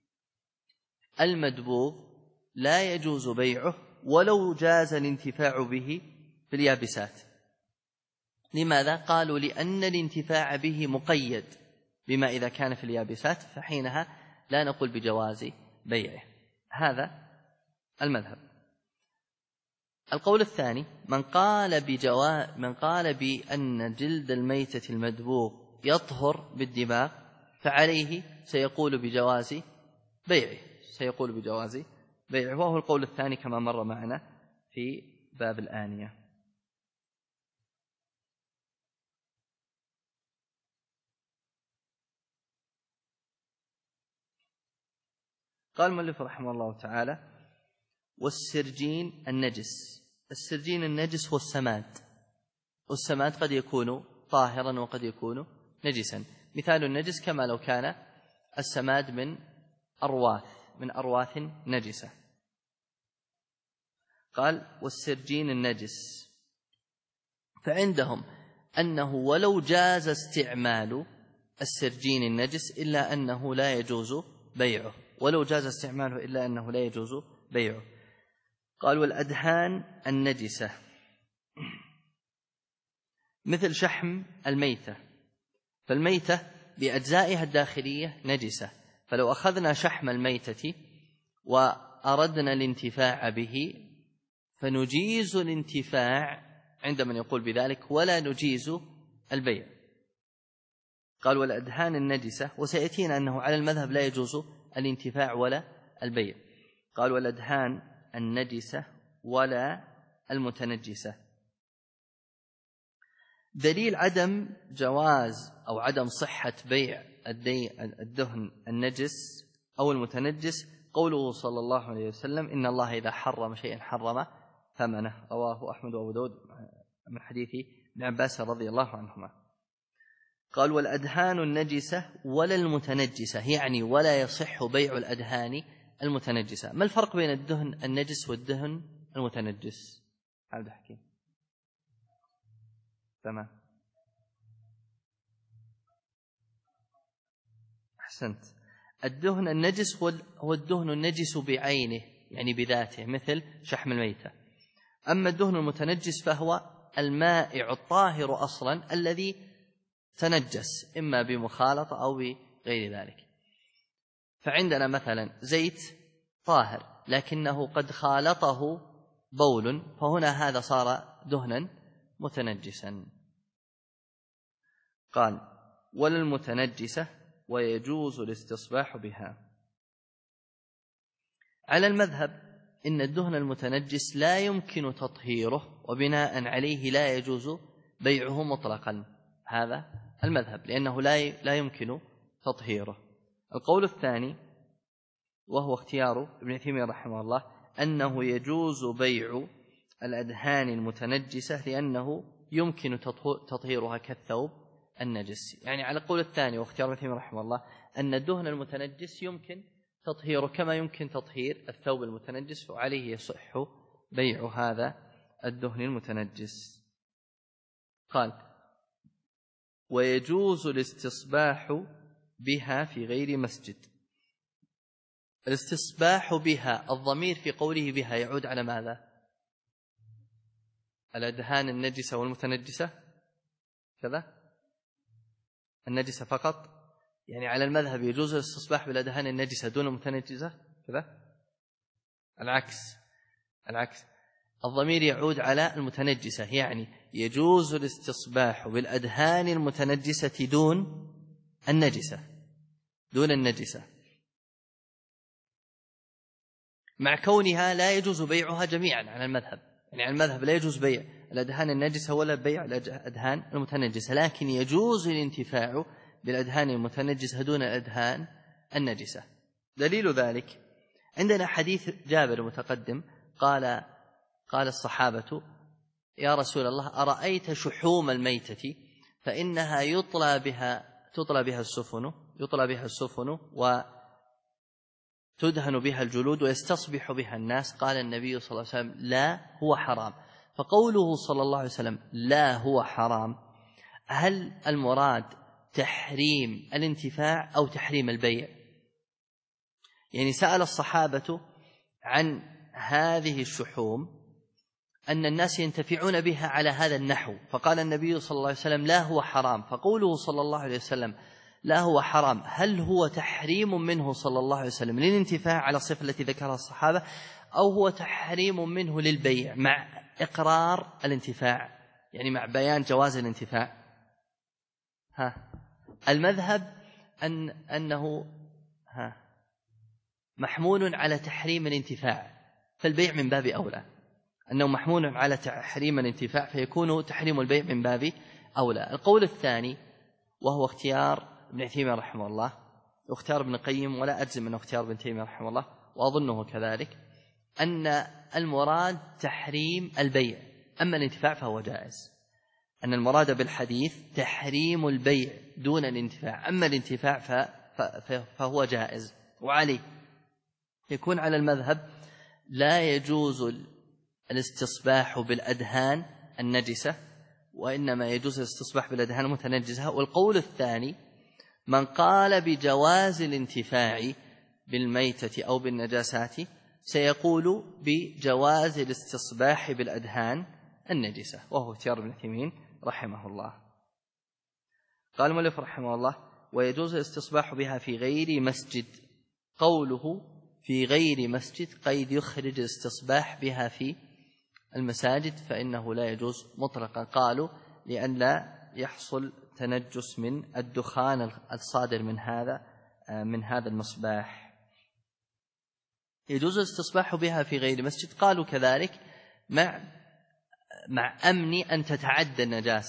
المدبوغ لا يجوز بيعه ولو جاز الانتفاع به في اليابسات. لماذا؟ قالوا لأن الانتفاع به مقيد بما إذا كان في اليابسات، فحينها لا نقول بجواز بيعه. هذا المذهب. القول الثاني: من قال بأن جلد الميتة المدبوغ يطهر بالدماغ، فعليه سيقول بجواز بيعه، وهو القول الثاني كما مر معنا في باب الآنية. قال المؤلف رحمه الله تعالى: والسرجين النجس. السرجين النجس هو السماد، والسماد قد يكون طاهرا وقد يكون نجسا. مثال النجس كما لو كان السماد من أرواث نجسة. قال: والسرجين النجس. فعندهم أنه ولو جاز استعمال السرجين النجس إلا أنه لا يجوز بيعه، قال: والأدهان النجسة مثل شحم الميتة، فالميتة بأجزائها الداخلية نجسة، فلو أخذنا شحم الميتة وأردنا الانتفاع به فنجيز الانتفاع عند من يقول بذلك ولا نجيز البيع. قال: والأدهان النجسة، وسيأتينا أنه على المذهب لا يجوز الانتفاع ولا البيع. قال: والأدهان النجسة ولا المتنجسة. دليل عدم جواز أو عدم صحة بيع الدهن النجس أو المتنجس قوله صلى الله عليه وسلم: إن الله إذا حرم شيئا حرم ثمنه. رواه أحمد وأبو داود من حديث ابن عباس رضي الله عنهما. قال: والأدهان النجسة ولا المتنجسة، يعني ولا يصح بيع الأدهان المتنجسة. ما الفرق بين الدهن النجس والدهن المتنجس؟ عبد الحكيم. تمام، أحسنت. الدهن النجس هو الدهن النجس بعينه، يعني بذاته، مثل شحم الميتة. أما الدهن المتنجس فهو المائع الطاهر أصلا الذي تنجس إما بمخالطة أو بغير ذلك. فعندنا مثلا زيت طاهر لكنه قد خالطه بول، فهنا هذا صار دهنا متنجسا. قال: ولا المتنجسة ويجوز الاستصباح بها. على المذهب إن الدهن المتنجس لا يمكن تطهيره، وبناء عليه لا يجوز بيعه مطلقا. هذا المذهب، لأنه لا يمكن تطهيره. القول الثاني وهو اختيار ابن تيمية رحمه الله أنه يجوز بيع الأدهان المتنجسة لأنه يمكن تطهيرها كالثوب النجس. يعني على القول الثاني واختيار ابن تيمية رحمه الله أن الدهن المتنجس يمكن تطهيره كما يمكن تطهير الثوب المتنجس، وعليه يصح بيع هذا الدهن المتنجس. قال: ويجوز الاستصباح بها في غير مسجد. الاستصباح بها، الضمير في قوله بها يعود على ماذا؟ الأدهان النجسة والمتنجسة كذا، النجسة فقط، يعني على المذهب يجوز الاستصباح بالأدهان النجسة دون المتنجسة كذا. العكس، الضمير يعود على المتنجسة، يعني يجوز الاستصباح بالأدهان المتنجسة دون النجسة، مع كونها لا يجوز بيعها جميعا على المذهب. يعني على المذهب لا يجوز بيع الأدهان النجسة ولا بيع الأدهان المتنجسة، لكن يجوز الانتفاع بالأدهان المتنجسة دون الأدهان النجسة. دليل ذلك عندنا حديث جابر المتقدم، قال الصحابة: يا رسول الله، أرأيت شحوم الميتة فإنها يطلى بها السفن وتدهن بها الجلود ويستصبح بها الناس. قال النبي صلى الله عليه وسلم: لا، هو حرام. فقوله صلى الله عليه وسلم لا هو حرام، هل المراد تحريم الانتفاع أو تحريم البيع؟ يعني سأل الصحابة عن هذه الشحوم أن الناس ينتفعون بها على هذا النحو، فقال النبي صلى الله عليه وسلم لا هو حرام. فقوله صلى الله عليه وسلم لا هو حرام، هل هو تحريم منه صلى الله عليه وسلم للانتفاع على الصفة التي ذكرها الصحابة، أو هو تحريم منه للبيع مع إقرار الانتفاع، يعني مع بيان جواز الانتفاع؟ المذهب أنه محمول على تحريم الانتفاع، فالبيع من باب أولى، أنه محمول على تحريم الانتفاع فيكون تحريم البيع من باب أولى. القول الثاني وهو اختيار ابن تيمية رحمه الله واختيار ابن القيم، ولا أجزم أنه اختيار ابن تيمية رحمه الله وأظنه كذلك، أن المراد تحريم البيع، أما الانتفاع فهو جائز. أن المراد بالحديث تحريم البيع دون الانتفاع، أما الانتفاع فهو جائز. وعليه يكون على المذهب لا يجوز الاستصباح بالأدهان النجسة، وإنما يجوز الاستصباح بالأدهان المتنجسة. والقول الثاني من قال بجواز الانتفاع بالميتة أو بالنجاسات سيقول بجواز الاستصباح بالأدهان النجسة، وهو اختيار ابن تيمية رحمه الله. قال المؤلف رحمه الله: ويجوز الاستصباح بها في غير مسجد. قوله في غير مسجد قيد يخرج الاستصباح بها في المساجد، فإنه لا يجوز مطلقا. قالوا لأن لا يحصل تنجس من الدخان الصادر من هذا المصباح. يجوز الاستصباح بها في غير مسجد، قالوا كذلك مع أمن أن تتعدى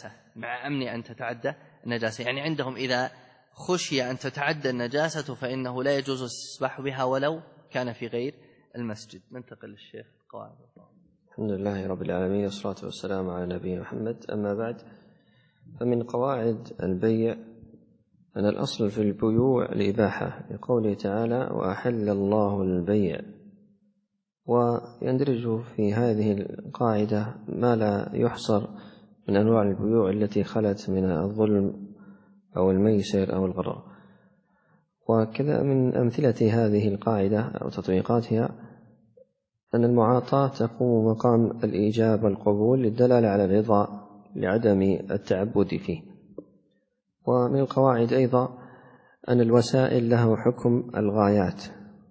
النجاسة، يعني عندهم إذا خشي أن تتعدى النجاسة فإنه لا يجوز الاستصباح بها ولو كان في غير المسجد. ننتقل للشيخ قواعد. الحمد لله رب العالمين، والصلاة والسلام على نبينا محمد. أما بعد، فمن قواعد البيع أن الأصل في البيوع الإباحة، لقوله تعالى: وأحل الله البيع. ويندرج في هذه القاعدة ما لا يحصر من أنواع البيوع التي خلت من الظلم أو الميسر أو الغرر. وكذا من أمثلة هذه القاعدة أو تطبيقاتها أن المعاطاة تقوم مقام الإيجاب والقبول للدلالة على الرضا لعدم التعبد فيه. ومن القواعد أيضا أن الوسائل له حكم الغايات.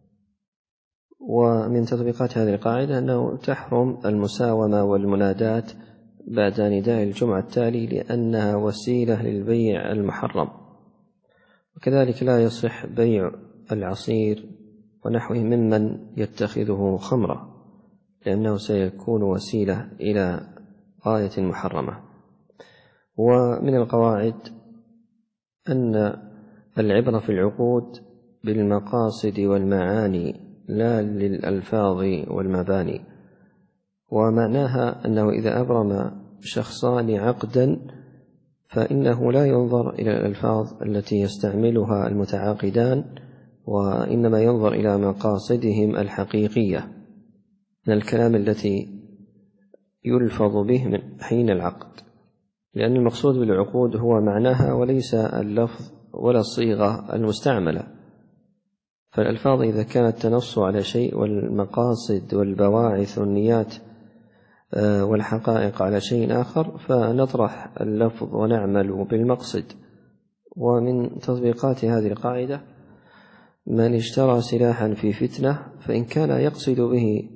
ومن تطبيقات هذه القاعدة أنه تحرم المساومة والمنادات بعد نداء الجمعة التالي لأنها وسيلة للبيع المحرم. وكذلك لا يصح بيع العصير ونحوه ممن يتخذه خمرا، لأنه سيكون وسيلة إلى غاية محرمة. ومن القواعد أن العبرة في العقود بالمقاصد والمعاني لا للألفاظ والمباني، ومعناها أنه إذا أبرم شخصان عقدا فإنه لا ينظر إلى الألفاظ التي يستعملها المتعاقدان، وإنما ينظر إلى مقاصدهم الحقيقية من الكلام التي يلفظ به من حين العقد، لأن المقصود بالعقود هو معناها وليس اللفظ ولا الصيغة المستعملة. فالألفاظ إذا كانت تنص على شيء والمقاصد والبواعث والنيات والحقائق على شيء آخر فنطرح اللفظ ونعمل بالمقصد. ومن تطبيقات هذه القاعدة من اشترى سلاحا في فتنة فإن كان يقصد به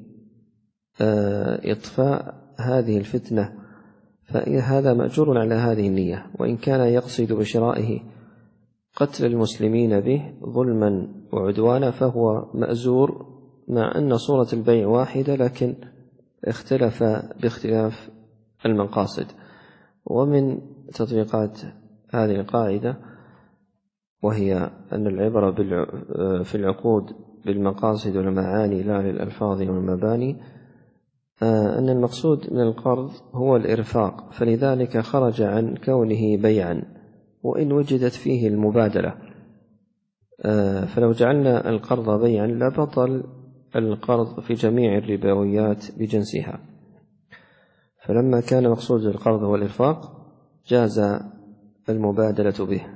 إطفاء هذه الفتنة فهذا مأجور على هذه النية، وإن كان يقصد بشرائه قتل المسلمين به ظلما وعدوانا فهو مأزور، مع أن صورة البيع واحدة لكن اختلف باختلاف المقاصد. ومن تطبيقات هذه القاعدة وهي أن العبرة في العقود بالمقاصد والمعاني لا للألفاظ والمباني، أن المقصود من القرض هو الإرفاق، فلذلك خرج عن كونه بيعا وإن وجدت فيه المبادلة. فلو جعلنا القرض بيعا لبطل القرض في جميع الربويات بجنسها، فلما كان مقصود القرض هو الإرفاق جاز المبادلة به.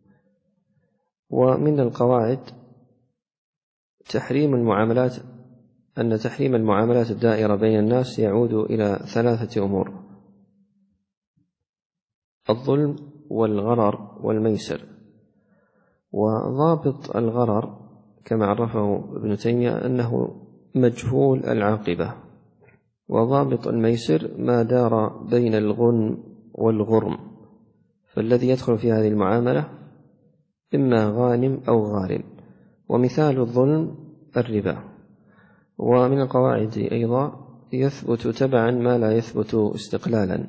ومن القواعد أن تحريم المعاملات الدائرة بين الناس يعود إلى 3 أمور: الظلم والغرر والميسر. وضابط الغرر كما عرفه ابن تيمية أنه مجهول العاقبة، وضابط الميسر ما دار بين الغنم والغرم، فالذي يدخل في هذه المعاملة إما غانم أو غارم. ومثال الظلم الربا. ومن القواعد أيضا يثبت تبعا ما لا يثبت استقلالا،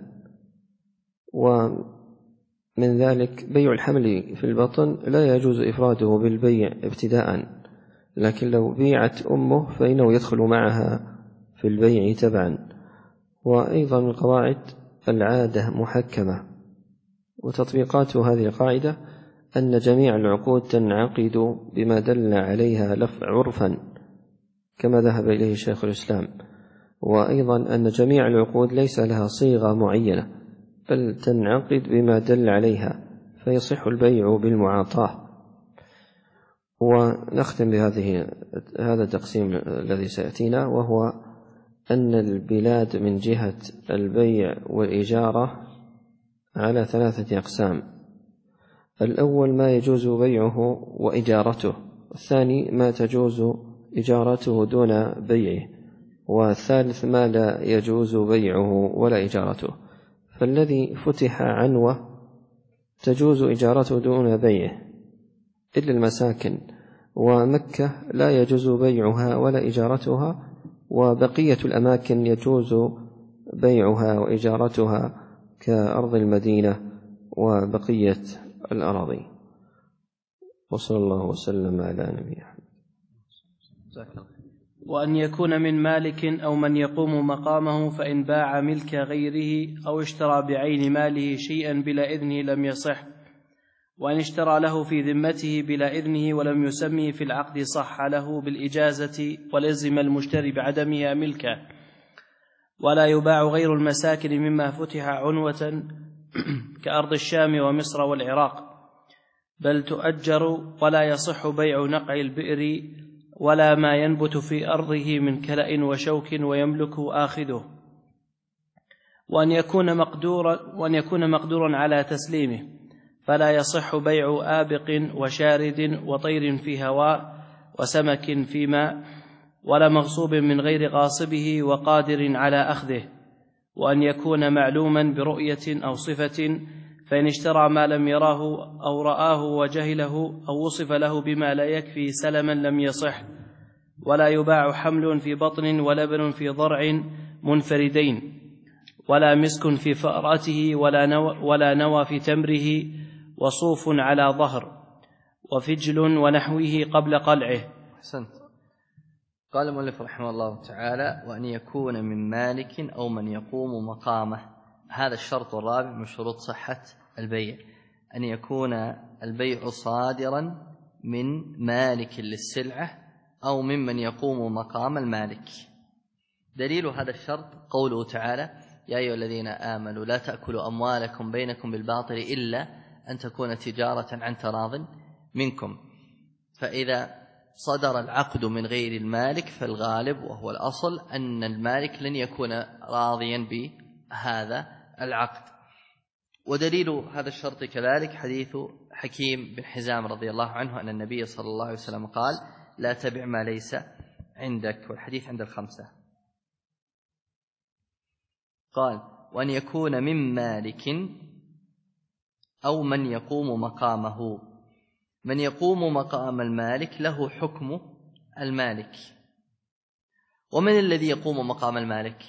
ومن ذلك بيع الحمل في البطن لا يجوز إفراده بالبيع ابتداء، لكن لو بيعت أمه فإنه يدخل معها في البيع تبعا. وأيضا من القواعد العادة محكمة. وتطبيقات هذه القاعدة أن جميع العقود تنعقد بما دل عليها عرفا كما ذهب إليه شيخ الإسلام. وأيضا أن جميع العقود ليس لها صيغة معينة بل تنعقد بما دل عليها فيصح البيع بالمعاطاة. ونختم هذا التقسيم الذي سيأتينا، وهو أن البلاد من جهة البيع والإجارة على 3 أقسام: الأول ما يجوز بيعه وإجارته، والثاني ما تجوز إجارته دون بيعه، والثالث ما لا يجوز بيعه ولا إجارته. فالذي فتح عنوة تجوز إجارته دون بيعه إلا المساكن، ومكة لا يجوز بيعها ولا إجارتها، وبقية الأماكن يجوز بيعها وإجارتها كأرض المدينة وبقية الأراضي. وصلى الله وسلم على نبينا. وأن يكون من مالك أو من يقوم مقامه، فإن باع ملك غيره أو اشترى بعين ماله شيئا بلا إذنه لم يصح. وأن اشترى له في ذمته بلا إذنه ولم يسمه في العقد صح له بالإجازة، ولزم المشتري بعدمها ملكه. ولا يباع غير المساكن مما فتح عنوة كأرض الشام ومصر والعراق، بل تؤجر، ولا يصح بيع نقع البئر ولا ما ينبت في أرضه من كلأ وشوك ويملكه آخذه. وأن يكون مقدورا على تسليمه، فلا يصح بيع آبق وشارد وطير في هواء وسمك في ماء، ولا مغصوب من غير غاصبه وقادر على أخذه. وأن يكون معلوما برؤية أو صفة، فإن اشترى ما لم يراه أو رآه وجهله أو وصف له بما لا يكفي سلما لم يصح. ولا يباع حمل في بطن ولبن في ضرع منفردين، ولا مسك في فأرته ولا نوى في تمره، وصوف على ظهر، وفجل ونحوه قبل قلعه. أحسنت. قال المؤلف رحمه الله تعالى: وأن يكون من مالك أو من يقوم مقامه. هذا الشرط الرابع من شروط صحة البيع، أن يكون البيع صادرا من مالك للسلعة أو ممن يقوم مقام المالك. دليل هذا الشرط قوله تعالى: يا أيها الذين آمنوا لا تأكلوا أموالكم بينكم بالباطل إلا أن تكون تجارة عن تراض منكم. فإذا صدر العقد من غير المالك فالغالب وهو الأصل أن المالك لن يكون راضيا بهذا العقد. ودليل هذا الشرط كذلك حديث حكيم بن حزام رضي الله عنه أن النبي صلى الله عليه وسلم قال: لا تبع ما ليس عندك، والحديث عند الخمسة. قال: وأن يكون من مالك أو من يقوم مقامه. من يقوم مقام المالك له حكم المالك. ومن الذي يقوم مقام المالك؟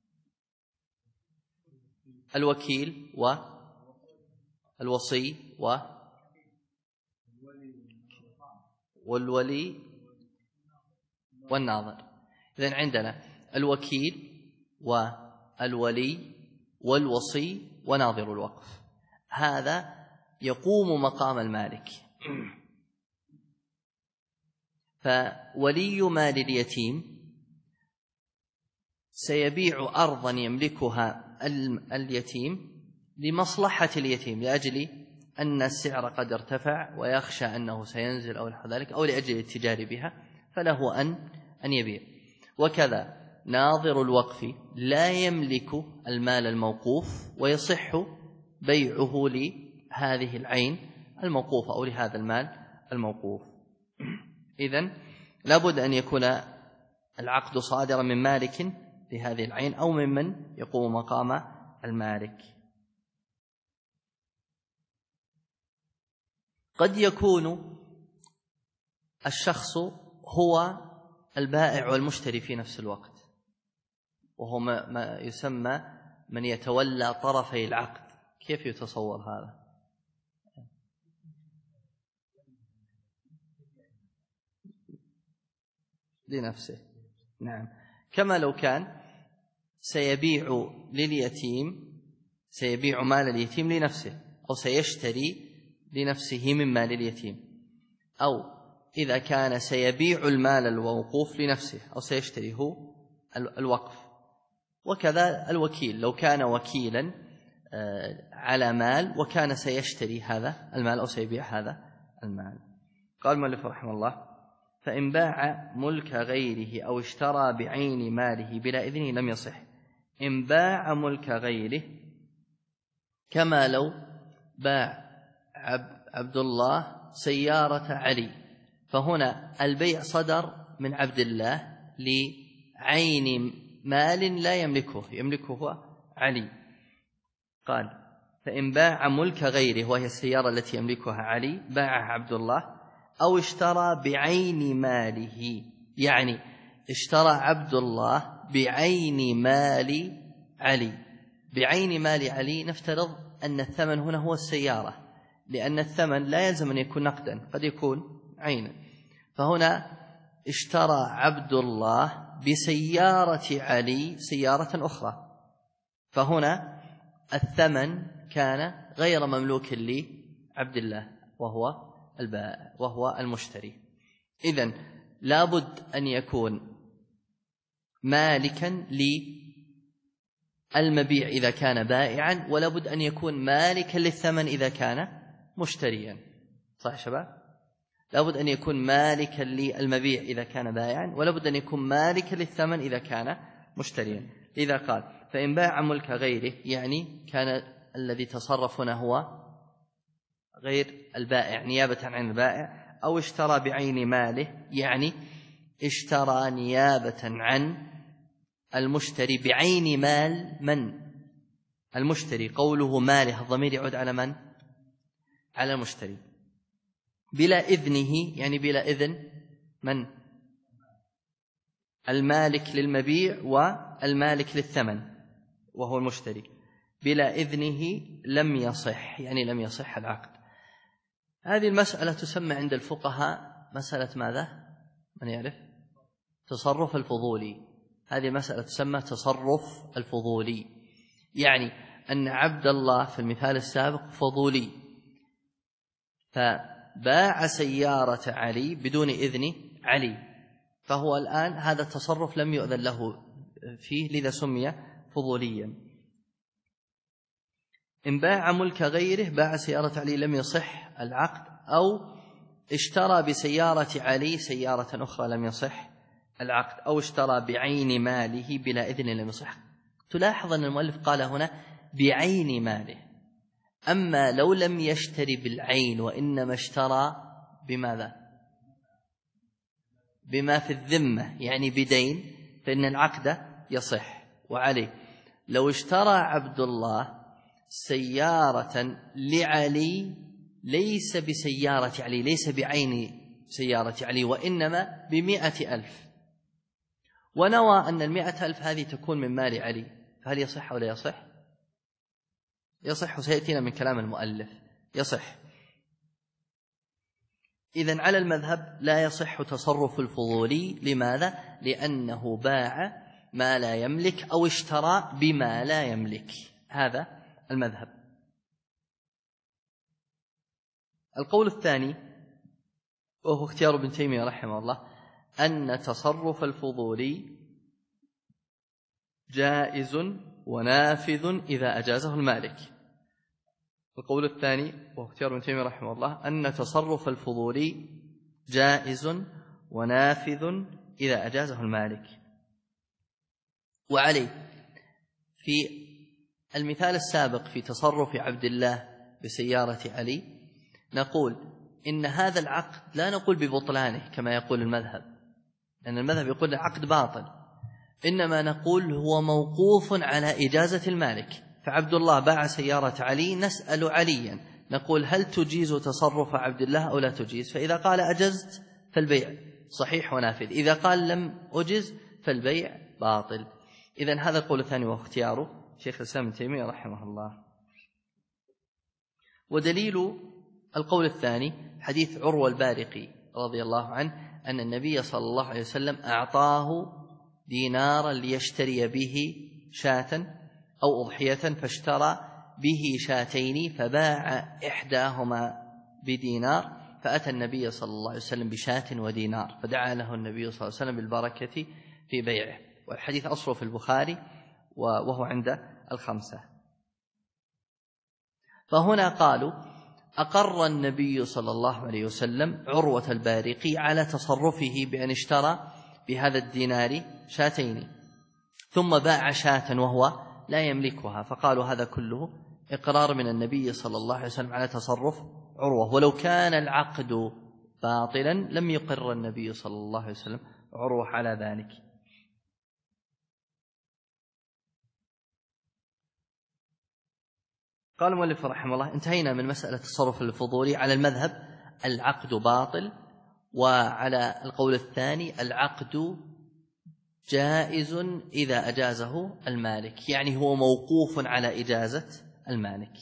الوكيل والوصي والولي والناظر. إذن عندنا الوكيل والولي والوصي وناظر الوقف، هذا يقوم مقام المالك. فولي مال اليتيم سيبيع أرضا يملكها اليتيم لمصلحة اليتيم، لأجل أن السعر قد ارتفع ويخشى أنه سينزل أو نحو ذلك، أو لأجل التجار بها، فله أن يبيع. وكذا ناظر الوقف لا يملك المال الموقوف ويصح بيعه لهذه العين الموقوفة أو لهذا المال الموقوف. إذن لابد أن يكون العقد صادرا من مالك لهذه العين أو ممن يقوم مقام المالك. قد يكون الشخص هو البائع والمشتري في نفس الوقت، وهو ما يسمى من يتولى طرفي العقد. كيف يتصور هذا؟ لنفسه، نعم، كما لو كان سيبيع مال اليتيم لنفسه، أو سيشتري لنفسه من مال اليتيم، أو إذا كان سيبيع المال الموقوف لنفسه أو سيشتري هو الوقف. وكذا الوكيل لو كان وكيلا على مال وكان سيشتري هذا المال أو سيبيع هذا المال. قال المؤلف رحمه الله: فإن باع ملك غيره أو اشترى بعين ماله بلا إذنه لم يصح. إن باع ملك غيره كما لو باع عبد الله سيارة علي، فهنا البيع صدر من عبد الله لعين مال لا يملكه علي. قال: فإن باع ملك غيره، وهي السيارة التي يملكها علي، باعها عبد الله، أو اشترى بعين ماله، يعني اشترى عبد الله بعين مال علي. بعين مال علي نفترض أن الثمن هنا هو السيارة، لأن الثمن لا يلزم أن يكون نقدا، قد يكون عينا. فهنا اشترى عبد الله بسيارة علي سيارة أخرى، فهنا الثمن كان غير مملوك لعبد الله وهو البائع وهو المشتري. إذن لابد أن يكون مالكا للمبيع إذا كان بائعا، ولابد أن يكون مالكا للثمن إذا كان مشتريا. صح شباب؟ لابد أن يكون مالكا للمبيع إذا كان بائعا، ولابد أن يكون مالكا للثمن إذا كان مشتريا. إذا قال: فإن باع ملك غيره، يعني كان الذي تصرف هنا هو غير البائع نيابة عن البائع، أو اشترى بعين ماله، يعني اشترى نيابة عن المشتري بعين مال من؟ المشتري. قوله ماله الضمير يعود على من؟ على المشتري. بلا إذنه، يعني بلا إذن من؟ المالك للمبيع والمالك للثمن وهو المشتري بلا إذنه لم يصح، يعني لم يصح العقد. هذه المسألة تسمى عند الفقهاء مسألة ماذا؟ من يعرف؟ تصرف الفضولي. هذه المسألة تسمى تصرف الفضولي، يعني أن عبد الله في المثال السابق فضولي، فباع سيارة علي بدون إذن علي، فهو الآن هذا التصرف لم يؤذن له فيه، لذا سمي فضوليا. إن باع ملك غيره، باع سيارة علي، لم يصح العقد، أو اشترى بسيارة علي سيارة أخرى لم يصح العقد، أو اشترى بعين ماله بلا إذن لم يصح. تلاحظ أن المؤلف قال هنا بعين ماله، أما لو لم يشتري بالعين وإنما اشترى بماذا؟ بما في الذمة، يعني بدين، فإن العقد يصح. وعليه لو اشترى عبد الله سيارة لعلي ليس بسيارة علي، ليس بعين سيارة علي، وإنما ب100,000، ونوى أن 100,000 هذه تكون من مال علي، فهل يصح أو لا يصح؟ يصح، وسيأتينا من كلام المؤلف يصح. إذن على المذهب لا يصح تصرف الفضولي. لماذا؟ لأنه باع ما لا يملك أو اشترى بما لا يملك، هذا المذهب. القول الثاني وهو اختيار ابن تيمية رحمه الله أن تصرف الفضولي جائز ونافذ إذا أجازه المالك. القول الثاني وهو اختيار ابن تيمية رحمه الله أن تصرف الفضولي جائز ونافذ إذا أجازه المالك. وعليه في المثال السابق في تصرف عبد الله بسيارة علي نقول إن هذا العقد لا نقول ببطلانه كما يقول المذهب، لأن المذهب يقول العقد باطل، إنما نقول هو موقوف على إجازة المالك. فعبد الله باع سيارة علي، نسأل عليا نقول هل تجيز تصرف عبد الله أو لا تجيز؟ فإذا قال أجزت فالبيع صحيح ونافذ، إذا قال لم أجز فالبيع باطل. إذن هذا القول الثاني واختياره شيخ الإسلام ابن تيمية رحمه الله. ودليل القول الثاني حديث عروة البارقي رضي الله عنه أن النبي صلى الله عليه وسلم أعطاه دينارا ليشتري به شاة أو أضحية، فاشترى به شاتين، فباع إحداهما بدينار، فأتى النبي صلى الله عليه وسلم بشاة ودينار، فدعا له النبي صلى الله عليه وسلم بالبركة في بيعه. والحديث أصله في البخاري وهو عند الخمسة. فهنا قالوا أقر النبي صلى الله عليه وسلم عروة البارقي على تصرفه بأن اشترى بهذا الدينار شاتين ثم باع شاة وهو لا يملكها، فقالوا هذا كله إقرار من النبي صلى الله عليه وسلم على تصرف عروة، ولو كان العقد باطلا لم يقر النبي صلى الله عليه وسلم عروة على ذلك. قال المؤلف رحمه الله انتهينا من مسألة التصرف الفضولي. على المذهب العقد باطل، وعلى القول الثاني العقد جائز إذا أجازه المالك، يعني هو موقوف على إجازة المالك.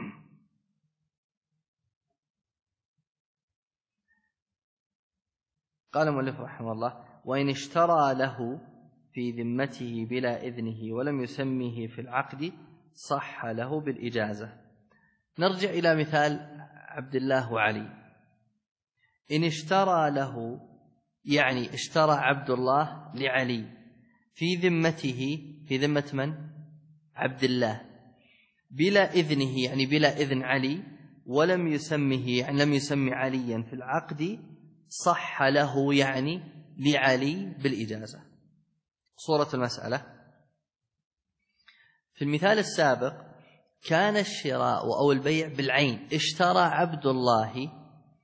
قال المؤلف رحمه الله وإن اشترى له في ذمته بلا إذنه ولم يسميه في العقد صح له بالإجازة. نرجع إلى مثال عبد الله وعلي. إن اشترى له يعني اشترى عبد الله لعلي في ذمته، في ذمة من؟ عبد الله، بلا إذنه يعني بلا إذن علي، ولم يسمه يعني لم يسمي عليا في العقد، صح له يعني لعلي بالإجازة. صورة المسألة في المثال السابق كان الشراء أو البيع بالعين، اشترى عبد الله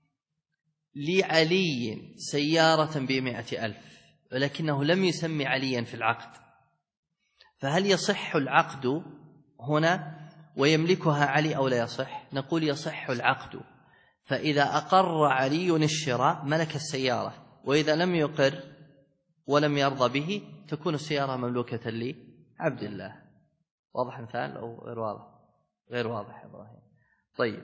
لعلي سيارة ب100,000 ولكنه لم يسمي عليا في العقد، فهل يصح العقد هنا ويملكها علي أو لا يصح؟ نقول يصح العقد، فإذا أقر علي الشراء ملك السيارة، وإذا لم يقر ولم يرضى به تكون السيارة مملوكة لعبد الله. واضح مثال أو غير واضح؟ غير واضح يا إبراهيم. طيب،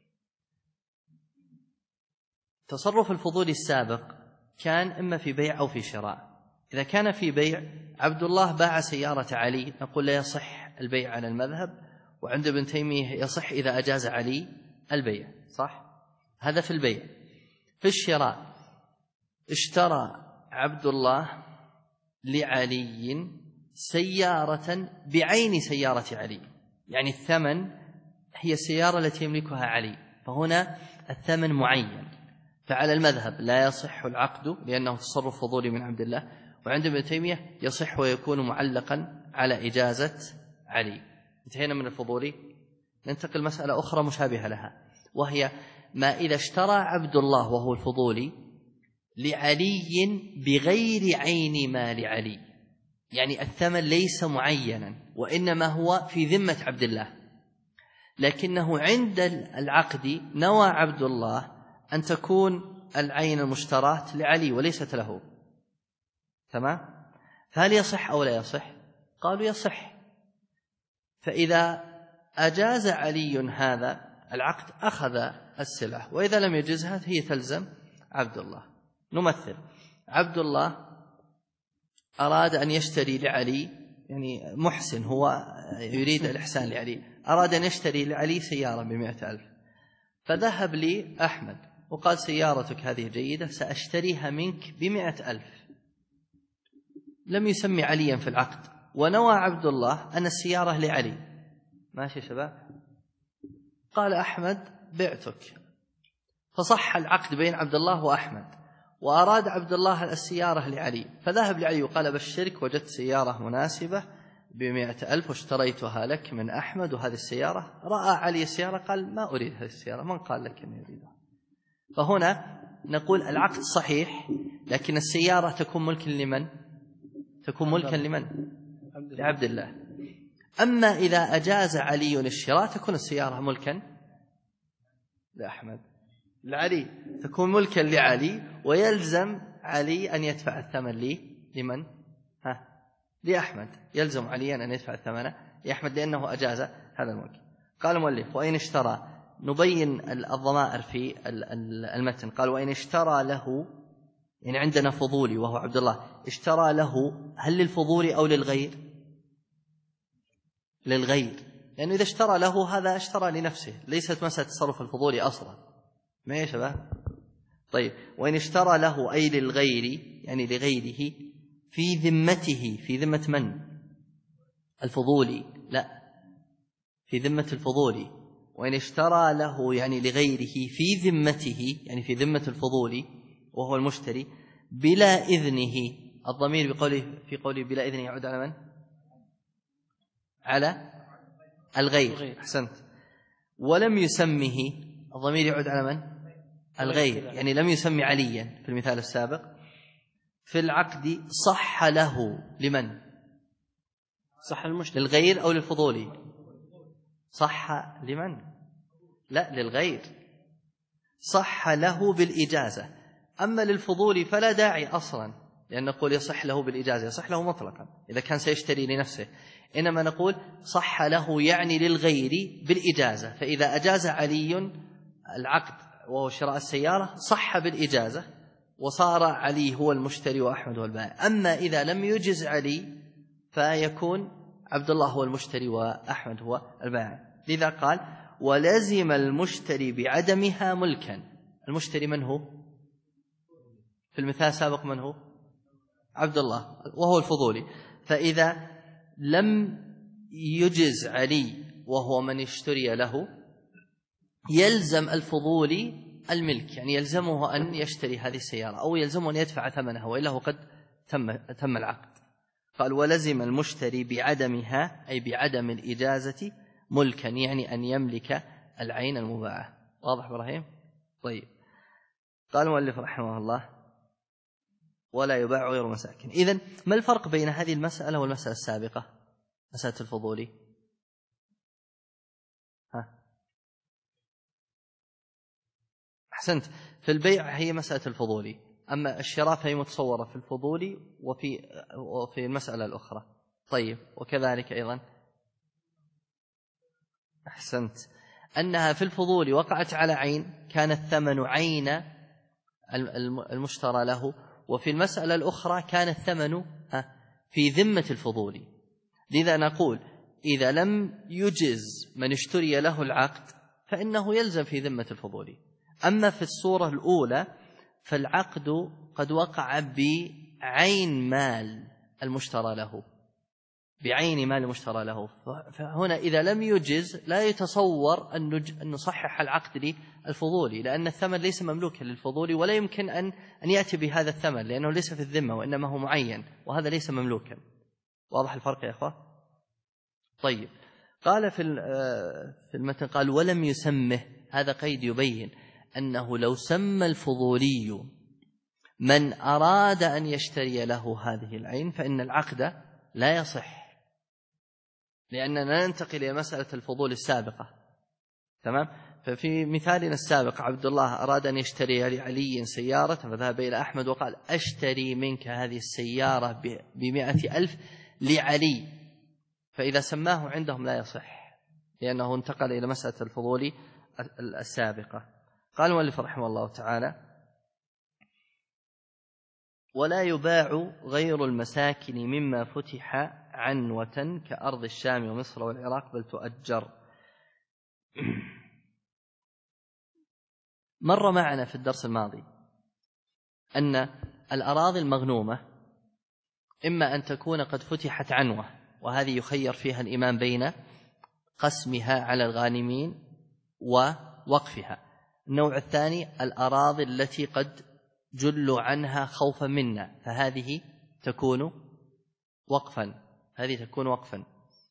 تصرف الفضولي السابق كان إما في بيع أو في شراء. إذا كان في بيع، عبد الله باع سيارة علي، نقول لا يصح البيع على المذهب، وعند ابن تيمية يصح إذا أجاز علي البيع، صح؟ هذا في البيع. في الشراء، اشترى عبد الله لعلي سيارة بعين سيارة علي، يعني الثمن هي السيارة التي يملكها علي، فهنا الثمن معين. فعلى المذهب لا يصح العقد لأنه تصرف فضولي من عبد الله، وعند ابن تيمية يصح ويكون معلقا على إجازة علي. انتهينا من الفضولي. ننتقل مسألة أخرى مشابهة لها، وهي ما إذا اشترى عبد الله وهو الفضولي لعلي بغير عين مال علي، يعني الثمن ليس معينا وإنما هو في ذمة عبد الله، لكنه عند العقد نوى عبد الله أن تكون العين المشتراة لعلي وليست له. تمام؟ فهل يصح أو لا يصح؟ قالوا يصح. فإذا أجاز علي هذا العقد أخذ السلعة، وإذا لم يجزها هي تلزم عبد الله. نمثل عبد الله أراد أن يشتري لعلي، يعني محسن هو يريد الإحسان لعلي، أراد أن يشتري لعلي سيارة ب100,000، فذهب لي أحمد وقال سيارتك هذه جيدة سأشتريها منك ب100,000. لم يسمي عليا في العقد، ونوى عبد الله أن السيارة لعلي. ماشي شباب؟ قال أحمد بعتك، فصح العقد بين عبد الله وأحمد، وأراد عبد الله السيارة لعلي، فذهب لعلي وقال بشرك وجدت سيارة مناسبة ب100,000 واشتريتها لك من أحمد، وهذه السيارة. رأى علي السيارة قال ما أريد هذه السيارة، من قال لك أني أريدها؟ فهنا نقول العقد صحيح، لكن السيارة تكون ملكا لمن؟ تكون ملكا لمن؟ لعبد الله. أما إذا أجاز علي الشراء تكون السيارة ملكا لأحمد، لعلي تكون ملكا لعلي، ويلزم علي أن يدفع الثمن لمن؟ لأحمد. يلزم عليا أن يدفع الثمن لأحمد لأنه أجاز هذا الملك. قال المؤلف وإن اشترى، نبين الضمائر في المتن. قال وإن اشترى له، يعني عندنا فضولي وهو عبد الله، اشترى له، هل للفضولي أو للغير؟ للغير، لأنه إذا اشترى له هذا اشترى لنفسه، ليست مسألة تصرف الفضولي أصلا. ما يا شباب؟ طيب، وإن اشترى له أي للغير، يعني لغيره، في ذمته، في ذمة من؟ الفضولي، لا، في ذمة الفضولي. وإن اشترى له يعني لغيره في ذمته، يعني في ذمة الفضولي وهو المشتري، بلا إذنه. الضمير في قوله بلا إذنه يعود على من؟ على الغير. أحسنت. ولم يسمه، الضمير يعود على من؟ الغير، يعني لم يسمي عليا في المثال السابق. في العقد صح له لمن؟ صح المشتري. للغير أو للفضولي؟ صح لمن؟ لا، للغير. صح له بالإجازة. أما للفضولي فلا داعي أصلا، لأن نقول يصح له بالإجازة، يصح له مطلقا إذا كان سيشتري لنفسه، إنما نقول صح له يعني للغير بالإجازة. فإذا أجاز علي العقد وهو شراء السيارة صح بالإجازة، وصار علي هو المشتري وأحمد هو البائع. أما إذا لم يجز علي فيكون عبد الله هو المشتري وأحمد هو البائع. لذا قال ولزم المشتري بعدمها ملكا. المشتري من هو؟ في المثال السابق من هو؟ عبد الله وهو الفضولي. فإذا لم يجز علي وهو من اشتري له يلزم الفضولي الملك، يعني يلزمه أن يشتري هذه السيارة أو يلزمه أن يدفع ثمنها، وإلا هو قد تم العقد. قال ولزم المشتري بعدمها أي بعدم الإجازة ملكا، يعني أن يملك العين المباعة. واضح إبراهيم؟ طيب، قال المؤلف رحمه الله ولا يباع غير مساكن. إذن ما الفرق بين هذه المسألة والمسألة السابقة، مسألة الفضولي؟ أحسنت. في البيع هي مسألة الفضولي، أما الشراء فهي متصورة في الفضولي وفي المسألة الأخرى. طيب، وكذلك أيضا أحسنت، أنها في الفضول وقعت على عين كان الثمن عين المشترى له، وفي المسألة الأخرى كان الثمن في ذمة الفضول. لذا نقول إذا لم يجز من اشتري له العقد فإنه يلزم في ذمة الفضول. أما في الصورة الأولى فالعقد قد وقع بعين مال المشترى له، بعين مال المشترى له، فهنا إذا لم يجز لا يتصور أن نصحح العقد للفضولي، لأن الثمن ليس مملوكا للفضولي، ولا يمكن أن يأتي بهذا الثمن لأنه ليس في الذمة وإنما هو معين، وهذا ليس مملوكا. واضح الفرق يا أخوة؟ طيب، قال في المتن قال ولم يسمه، هذا قيد يبين أنه لو سمى الفضولي من أراد أن يشتري له هذه العين فإن العقد لا يصح، لأننا ننتقل إلى مسألة الفضول السابقة. تمام؟ ففي مثالنا السابق عبد الله أراد أن يشتري لعلي سيارة، فذهب إلى أحمد وقال أشتري منك هذه السيارة ب100,000 لعلي، فإذا سماه عندهم لا يصح لأنه انتقل إلى مسألة الفضول السابقة. قال المؤلف رحمه الله تعالى ولا يباع غير المساكن مما فتح عنوة كأرض الشام ومصر والعراق بل تؤجر. مر معنا في الدرس الماضي أن الأراضي المغنومة إما أن تكون قد فتحت عنوة، وهذه يخير فيها الإمام بين قسمها على الغانمين ووقفها. النوع الثاني الأراضي التي قد جلوا عنها خوفا منا، فهذه تكون وقفا.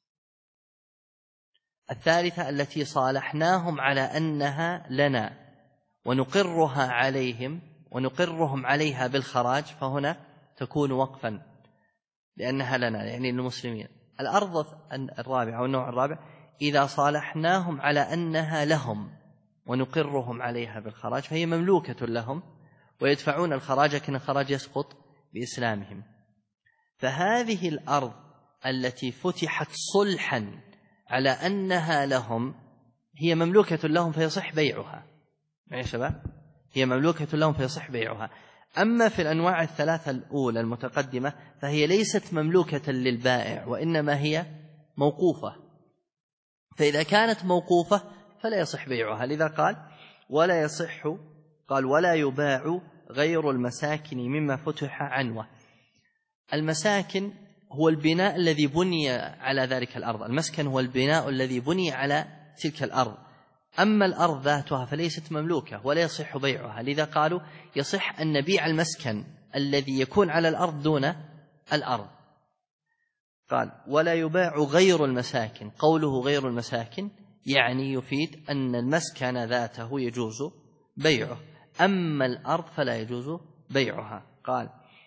الثالثة التي صالحناهم على أنها لنا ونقرها عليهم ونقرهم عليها بالخراج، فهنا تكون وقفا لأنها لنا يعني للمسلمين. الأرض الرابعة والنوع الرابع إذا صالحناهم على أنها لهم ونقرهم عليها بالخراج فهي مملوكة لهم ويدفعون الخراج، لكن الخراج يسقط بإسلامهم. فهذه الأرض التي فتحت صلحا على أنها لهم هي مملوكة لهم فيصح بيعها. يا شباب، هي مملوكة لهم فيصح بيعها. أما في الأنواع الثلاثة الأولى المتقدمة فهي ليست مملوكة للبائع وإنما هي موقوفة، فإذا كانت موقوفة فلا يصح بيعها. لذا قال ولا يصح، قال ولا يباع غير المساكن مما فتح عنوة. المساكن هو البناء الذي بني على ذلك الأرض، المسكن هو البناء الذي بني على تلك الأرض. أما الأرض ذاتها فليست مملوكة ولا يصح بيعها. لذا قالوا يصح أن نبيع المسكن الذي يكون على الأرض دون الأرض. قال ولا يباع غير المساكن، قوله غير المساكن يعني يفيد أن المسكن ذاته يجوز بيعه، أما الأرض فلا يجوز بيعها. قال